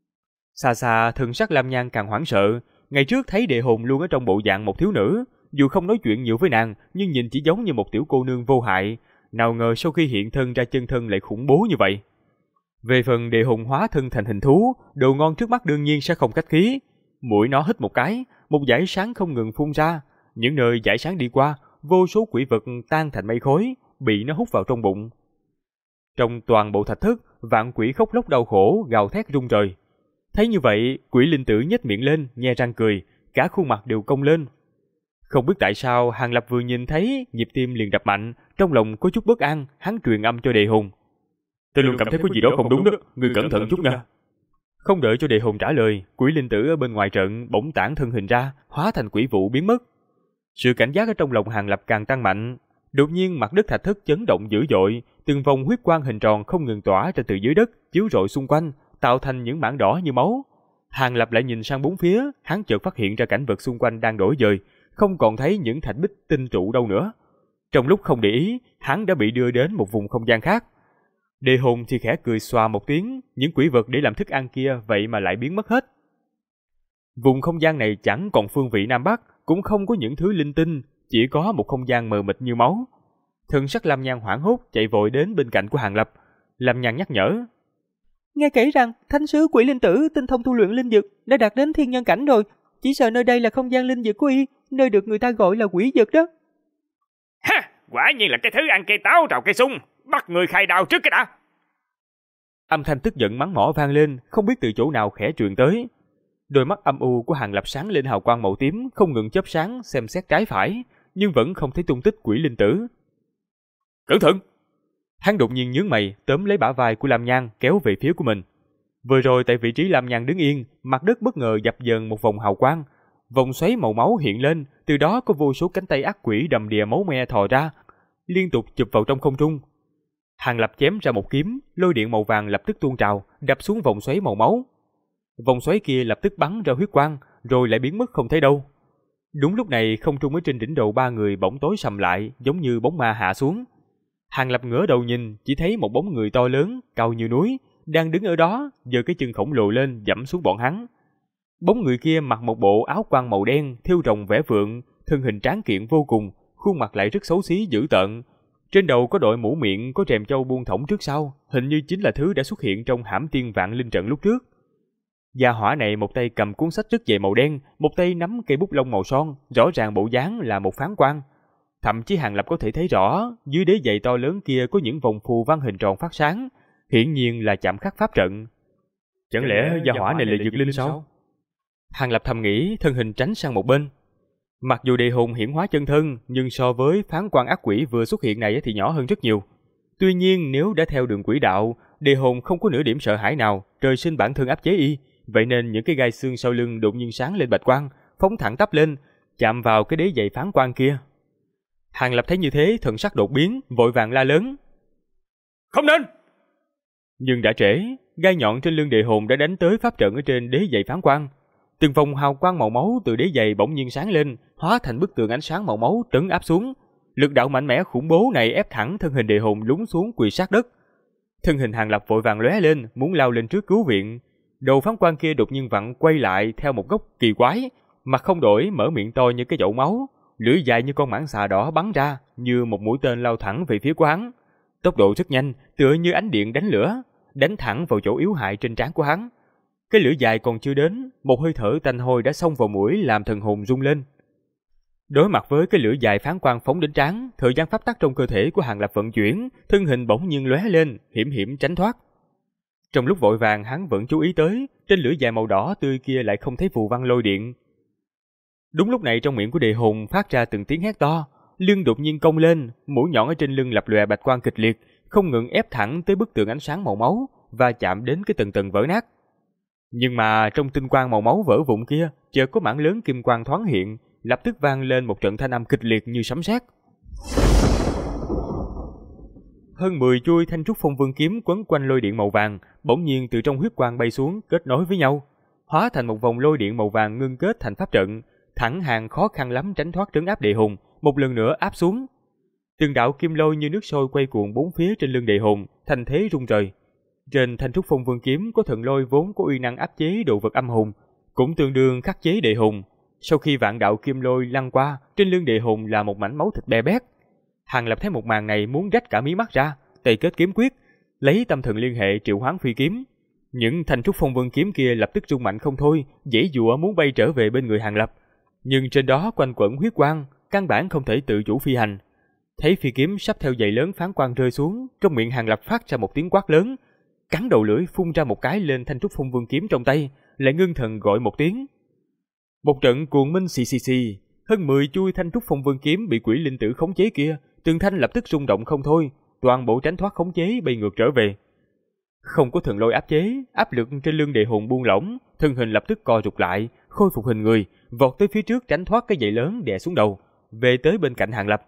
Speaker 1: Xa xa, thần sắc Lam Nhan càng hoảng sợ. Ngày trước thấy Đề Hồn luôn ở trong bộ dạng một thiếu nữ, dù không nói chuyện nhiều với nàng, nhưng nhìn chỉ giống như một tiểu cô nương vô hại. Nào ngờ sau khi hiện thân ra chân thân lại khủng bố như vậy. Về phần Đề Hồn hóa thân thành hình thú, đồ ngon trước mắt đương nhiên sẽ không khách khí. Mũi nó hít một cái, một dải sáng không ngừng phun ra. Những nơi dải sáng đi qua, vô số quỷ vật tan thành mây khói, bị nó hút vào trong bụng. Trong toàn bộ thạch thất, vạn quỷ khóc lóc đau khổ, gào thét rung rời. Thấy như vậy, Quỷ Linh Tử nhếch miệng lên, nhe răng cười, cả khuôn mặt đều cong lên. Không biết tại sao, Hàng Lập vừa nhìn thấy, nhịp tim liền đập mạnh, trong lòng có chút bất an, hắn truyền âm cho Đề Hồn.
Speaker 4: Tôi luôn cảm thấy có gì đó không đúng đó, ngươi cẩn thận chút nha.
Speaker 1: Không đợi cho Đề Hồn trả lời, Quỷ Linh Tử ở bên ngoài trận bỗng tản thân hình ra, hóa thành quỷ vụ biến mất. Sự cảnh giác ở trong lòng Hàng Lập càng tăng mạnh. Đột nhiên mặt đất thạch thất chấn động dữ dội, từng vòng huyết quang hình tròn không ngừng tỏa ra từ dưới đất, chiếu rọi xung quanh, tạo thành những mảng đỏ như máu. Hàng Lập lại nhìn sang bốn phía, hắn chợt phát hiện ra cảnh vật xung quanh đang đổi dời, không còn thấy những thạch bích tinh trụ đâu nữa. Trong lúc không để ý, hắn đã bị đưa đến một vùng không gian khác. Đề Hồn thì khẽ cười xòa một tiếng, những quỷ vật để làm thức ăn kia vậy mà lại biến mất hết. Vùng không gian này chẳng còn phương vị Nam Bắc, cũng không có những thứ linh tinh, chỉ có một không gian mờ mịt như máu. Thần sắc Lam Nhan hoảng hốt chạy vội đến bên cạnh của Hàng Lập. Lam Nhan nhắc nhở.
Speaker 2: Nghe kể rằng thánh sứ Quỷ Linh Tử tinh thông tu luyện linh dược đã đạt đến thiên nhân cảnh rồi, chỉ sợ nơi đây là không gian linh dược của y, nơi được người ta gọi là quỷ dược đó.
Speaker 4: Ha, quả nhiên là cái thứ ăn cây táo rào cây sung, bắt người khai đao trước cái đã.
Speaker 1: Âm thanh tức giận mắng mỏ vang lên, không biết từ chỗ nào khẽ truyền tới. Đôi mắt âm u của Hàng Lập sáng lên hào quang màu tím, không ngừng chớp sáng xem xét trái phải, nhưng vẫn không thấy tung tích Quỷ Linh Tử.
Speaker 4: Cẩn thận!
Speaker 1: Hắn đột nhiên nhướng mày, tóm lấy bả vai của Lam Nhan kéo về phía của mình. Vừa rồi tại vị trí Lam Nhan đứng yên, mặt đất bất ngờ dập dờn một vòng hào quang, vòng xoáy màu máu hiện lên, từ đó có vô số cánh tay ác quỷ đầm đìa máu me thò ra, liên tục chụp vào trong không trung. Hàng Lập chém ra một kiếm, lôi điện màu vàng lập tức tuôn trào, đập xuống vòng xoáy màu máu. Vòng xoáy kia lập tức bắn ra huyết quang, rồi lại biến mất không thấy đâu. Đúng lúc này, không trung ở trên đỉnh đầu ba người bỗng tối sầm lại, giống như bóng ma hạ xuống. Hàng Lập ngửa đầu nhìn, chỉ thấy một bóng người to lớn, cao như núi, đang đứng ở đó, giơ cái chân khổng lồ lên giẫm xuống bọn hắn. Bóng người kia mặc một bộ áo quan màu đen, thêu rồng vẽ phượng, thân hình tráng kiện vô cùng, khuôn mặt lại rất xấu xí dữ tợn. Trên đầu có đội mũ miệng có rèm châu buông thõng trước sau, hình như chính là thứ đã xuất hiện trong Hãm Tiên Vạn Linh trận lúc trước. Gia hỏa này một tay cầm cuốn sách rất dày màu đen, một tay nắm cây bút lông màu son, rõ ràng bộ dáng là một phán quan. Thậm chí Hàng Lập có thể thấy rõ, dưới đế giày to lớn kia có những vòng phù văn hình tròn phát sáng, hiển nhiên là chạm khắc pháp trận. Chẳng lẽ gia hỏa này là dược linh sao? Hàng Lập thầm nghĩ, thân hình tránh sang một bên. Mặc dù Đề Hồn hiển hóa chân thân, nhưng so với phán quan ác quỷ vừa xuất hiện này thì nhỏ hơn rất nhiều. Tuy nhiên nếu đã theo đường quỷ đạo, Đề Hồn không có nửa điểm sợ hãi nào, trời sinh bản thân áp chế y, vậy nên những cái gai xương sau lưng đột nhiên sáng lên bạch quang, phóng thẳng tắp lên, chạm vào cái đế giày phán quan kia. Hàng Lập thấy như thế, thần sắc đột biến, vội vàng la lớn: "Không nên!" Nhưng đã trễ, gai nhọn trên lưng Đề Hồn đã đánh tới pháp trận ở trên đế giày phán quan. Từng vòng hào quang màu máu từ đế giày bỗng nhiên sáng lên, hóa thành bức tường ánh sáng màu máu trấn áp xuống. Lực đạo mạnh mẽ khủng bố này ép thẳng thân hình Đề Hồn lún xuống quỳ sát đất. Thân hình Hàng Lập vội vàng lóe lên, muốn lao lên trước cứu viện. Đầu phán quan kia đột nhiên vặn quay lại theo một góc kỳ quái, mặt không đổi, mở miệng to như cái chậu máu, lưỡi dài như con mãng xà đỏ bắn ra, như một mũi tên lao thẳng về phía của hắn. Tốc độ rất nhanh, tựa như ánh điện đánh lửa, đánh thẳng vào chỗ yếu hại trên trán của hắn. Cái lưỡi dài còn chưa đến, một hơi thở tanh hôi đã xông vào mũi làm thần hồn rung lên. Đối mặt với cái lưỡi dài phán quan phóng đến trán, thời gian pháp tắc trong cơ thể của Hàng Lập vận chuyển, thân hình bỗng nhiên lóe lên, hiểm hiểm tránh thoát. Trong lúc vội vàng hắn vẫn chú ý tới, trên lưỡi dài màu đỏ tươi kia lại không thấy phù văn lôi điện. Đúng lúc này trong miệng của Đề Hồn phát ra từng tiếng hét to, lưng đột nhiên cong lên, mũi nhọn ở trên lưng lập lòe bạch quang kịch liệt, không ngừng ép thẳng tới bức tường ánh sáng màu máu và chạm đến cái tầng tầng vỡ nát. Nhưng mà trong tinh quang màu máu vỡ vụn kia, chợt có mảng lớn kim quang thoáng hiện, lập tức vang lên một trận thanh âm kịch liệt như sấm sét. Hơn 10 chuôi thanh trúc phong vương kiếm quấn quanh lôi điện màu vàng, bỗng nhiên từ trong huyết quang bay xuống, kết nối với nhau, hóa thành một vòng lôi điện màu vàng ngưng kết thành pháp trận, thẳng hàng khó khăn lắm tránh thoát trấn áp Đề Hồn, một lần nữa áp xuống. Từng đạo kim lôi như nước sôi quay cuồng bốn phía trên lưng Đề Hồn, thành thế rung rời. Trên thanh trúc phong vương kiếm có thần lôi vốn có uy năng áp chế đồ vật âm hồn, cũng tương đương khắc chế Đề Hồn. Sau khi vạn đạo kim lôi lăn qua, trên lưng Đề Hồn là một mảnh máu thịt be bét. Hàng Lập thấy một màn này muốn rách cả mí mắt ra, tay kết kiếm quyết, lấy tâm thần liên hệ triệu hoán phi kiếm. Những thanh trúc phong vân kiếm kia lập tức rung mạnh không thôi, giãy giụa muốn bay trở về bên người Hàng Lập, nhưng trên đó quanh quẩn huyết quang, căn bản không thể tự chủ phi hành. Thấy phi kiếm sắp theo dày lớn phán quang rơi xuống, trong miệng Hàng Lập phát ra một tiếng quát lớn, cắn đầu lưỡi phun ra một cái lên thanh trúc phong vân kiếm trong tay, lại ngưng thần gọi một tiếng. Một trận cuồng minh xì xì xì, hơn 10 chuôi thanh trúc phong vân kiếm bị quỷ linh tử khống chế kia, từng thanh lập tức rung động không thôi, toàn bộ tránh thoát khống chế bay ngược trở về. Không có thần lôi áp chế, áp lực trên lưng Đề Hồn buông lỏng, thân hình lập tức co rụt lại, khôi phục hình người, vọt tới phía trước tránh thoát cái dãy lớn đè xuống đầu, về tới bên cạnh Hàng Lập.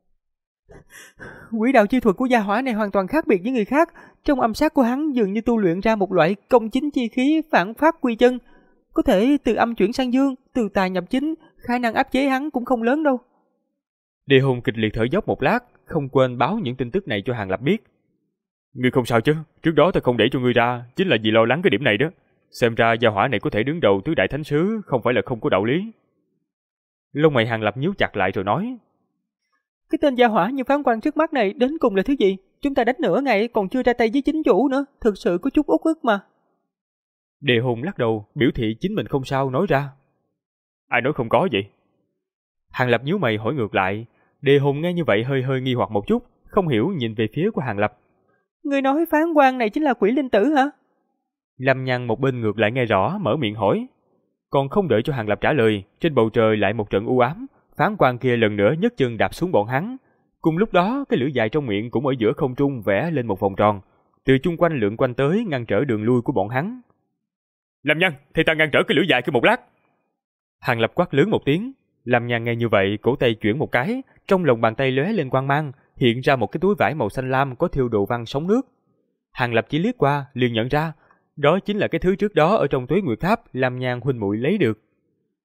Speaker 2: Quỷ đạo chi thuật của gia hỏa này hoàn toàn khác biệt với người khác, trong âm sát của hắn dường như tu luyện ra một loại công chính chi khí phản phát quy chân, có thể từ âm chuyển sang dương, từ tà nhập chính, khả năng áp chế hắn cũng không lớn đâu.
Speaker 1: Đề Hồn kịch liệt thở dốc một lát, không quên báo những tin tức này cho Hàng Lập biết. Ngươi không sao chứ? Trước đó ta không để cho ngươi ra, chính là vì lo lắng cái điểm này đó. Xem ra gia hỏa này có thể đứng đầu tứ đại thánh sứ, không phải là không có đạo lý. Lông mày Hàng Lập nhíu chặt lại rồi nói.
Speaker 2: Cái tên gia hỏa như phán quan trước mắt này đến cùng là thứ gì? Chúng ta đánh nửa ngày còn chưa ra tay với chính chủ nữa, thực sự có chút uất ức mà.
Speaker 1: Đề Hồn lắc đầu, biểu thị chính mình không sao nói ra. Ai nói không có vậy? Hàng Lập nhíu mày hỏi ngược lại. Đề Hồn nghe như vậy hơi hơi nghi hoặc một chút, không hiểu nhìn về phía của Hàng Lập.
Speaker 2: Người nói phán quan này chính là quỷ linh tử hả?
Speaker 1: Lâm Nhăn một bên ngược lại nghe rõ, mở miệng hỏi. Còn không đợi cho Hàng Lập trả lời, trên bầu trời lại một trận u ám, phán quan kia lần nữa nhấc chân đạp xuống bọn hắn. Cùng lúc đó, cái lưỡi dài trong miệng cũng ở giữa không trung vẽ lên một vòng tròn, từ chung quanh lượn quanh tới ngăn trở đường lui của bọn hắn. Lâm Nhăn, thì ta ngăn trở cái lưỡi dài kia một lát. Hàng Lập quát lớn một tiếng. Lâm Nhăn nghe như vậy, cổ tay chuyển một cái, trong lòng bàn tay lóe lên quang mang, hiện ra một cái túi vải màu xanh lam có thêu đồ văn sóng nước. Hàng Lập chỉ liếc qua, liền nhận ra, đó chính là cái thứ trước đó ở trong Tuế Nguyệt Tháp Lâm Nhăn huynh muội lấy được.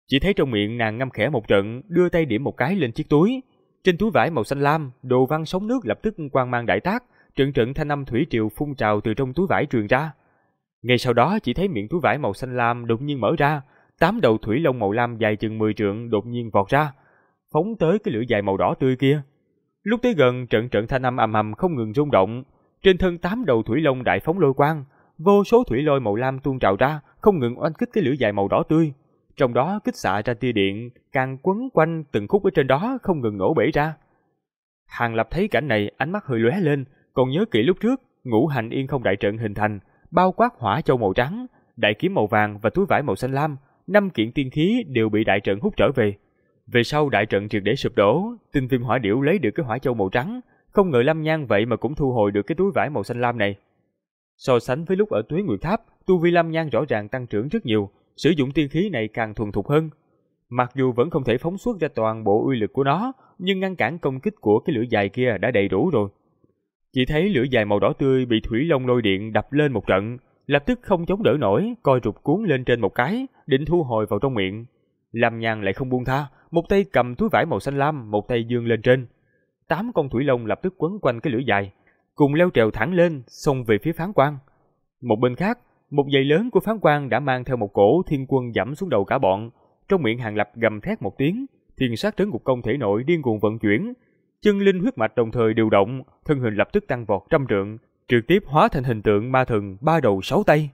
Speaker 1: Chỉ thấy trong miệng nàng ngâm khẽ một trận, đưa tay điểm một cái lên chiếc túi. Trên túi vải màu xanh lam, đồ văn sóng nước lập tức quang mang đại tác, trận trận thanh âm thủy triều phun trào từ trong túi vải truyền ra. Ngay sau đó chỉ thấy miệng túi vải màu xanh lam đột nhiên mở ra, 8 đầu thủy long màu lam dài chừng 10 trượng đột nhiên vọt ra, phóng tới cái lưỡi dài màu đỏ tươi kia. Lúc tới gần, trận trận thanh âm ầm ầm không ngừng rung động. Trên thân 8 đầu thủy long đại phóng lôi quang, vô số thủy lôi màu lam tuôn trào ra, không ngừng oanh kích cái lưỡi dài màu đỏ tươi. Trong đó kích xạ ra tia điện, càng quấn quanh từng khúc ở trên đó không ngừng nổ bể ra. Hàng Lập thấy cảnh này, ánh mắt hơi lóe lên, còn nhớ kỹ lúc trước, Ngũ Hành Yên Không đại trận hình thành, bao quát hỏa châu màu trắng, đại kiếm màu vàng và túi vải màu xanh lam, 5 kiện tiên khí đều bị đại trận hút trở về. Về sau đại trận triệt để sụp đổ, Tinh Viêm Hỏa Điểu lấy được cái hỏa châu màu trắng, không ngờ Lâm Nhan vậy mà cũng thu hồi được cái túi vải màu xanh lam này. So sánh với lúc ở Tuế Nguyệt Tháp, tu vi Lâm Nhan rõ ràng tăng trưởng rất nhiều, sử dụng tiên khí này càng thuần thục hơn. Mặc dù vẫn không thể phóng xuất ra toàn bộ uy lực của nó, nhưng ngăn cản công kích của cái lưỡi dài kia đã đầy đủ rồi. Chỉ thấy lưỡi dài màu đỏ tươi bị thủy long lôi điện đập lên một trận, lập tức không chống đỡ nổi, coi rụt cuốn lên trên một cái, định thu hồi vào trong miệng. Lâm Nhan lại không buông tha, một tay cầm túi vải màu xanh lam, một tay giương lên trên. 8 con thủy long lập tức quấn quanh cái lưỡi dài, cùng leo trèo thẳng lên, xông về phía Phán Quan. Một bên khác, một giày lớn của Phán Quan đã mang theo một cổ thiên quân giẫm xuống đầu cả bọn. Trong miệng Hàng Lập gầm thét một tiếng, thiên sát trấn ngục công thể nội điên cuồng vận chuyển, chân linh huyết mạch đồng thời điều động, thân hình lập tức tăng vọt 100 trượng, trực tiếp hóa thành hình tượng ma thần 3 đầu 6 tay.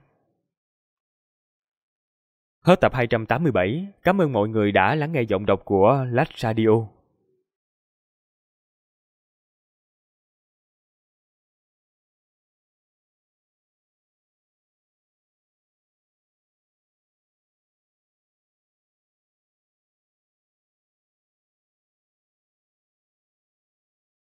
Speaker 1: Hết tập 287, cảm ơn mọi người đã lắng nghe giọng đọc của Lách Radio.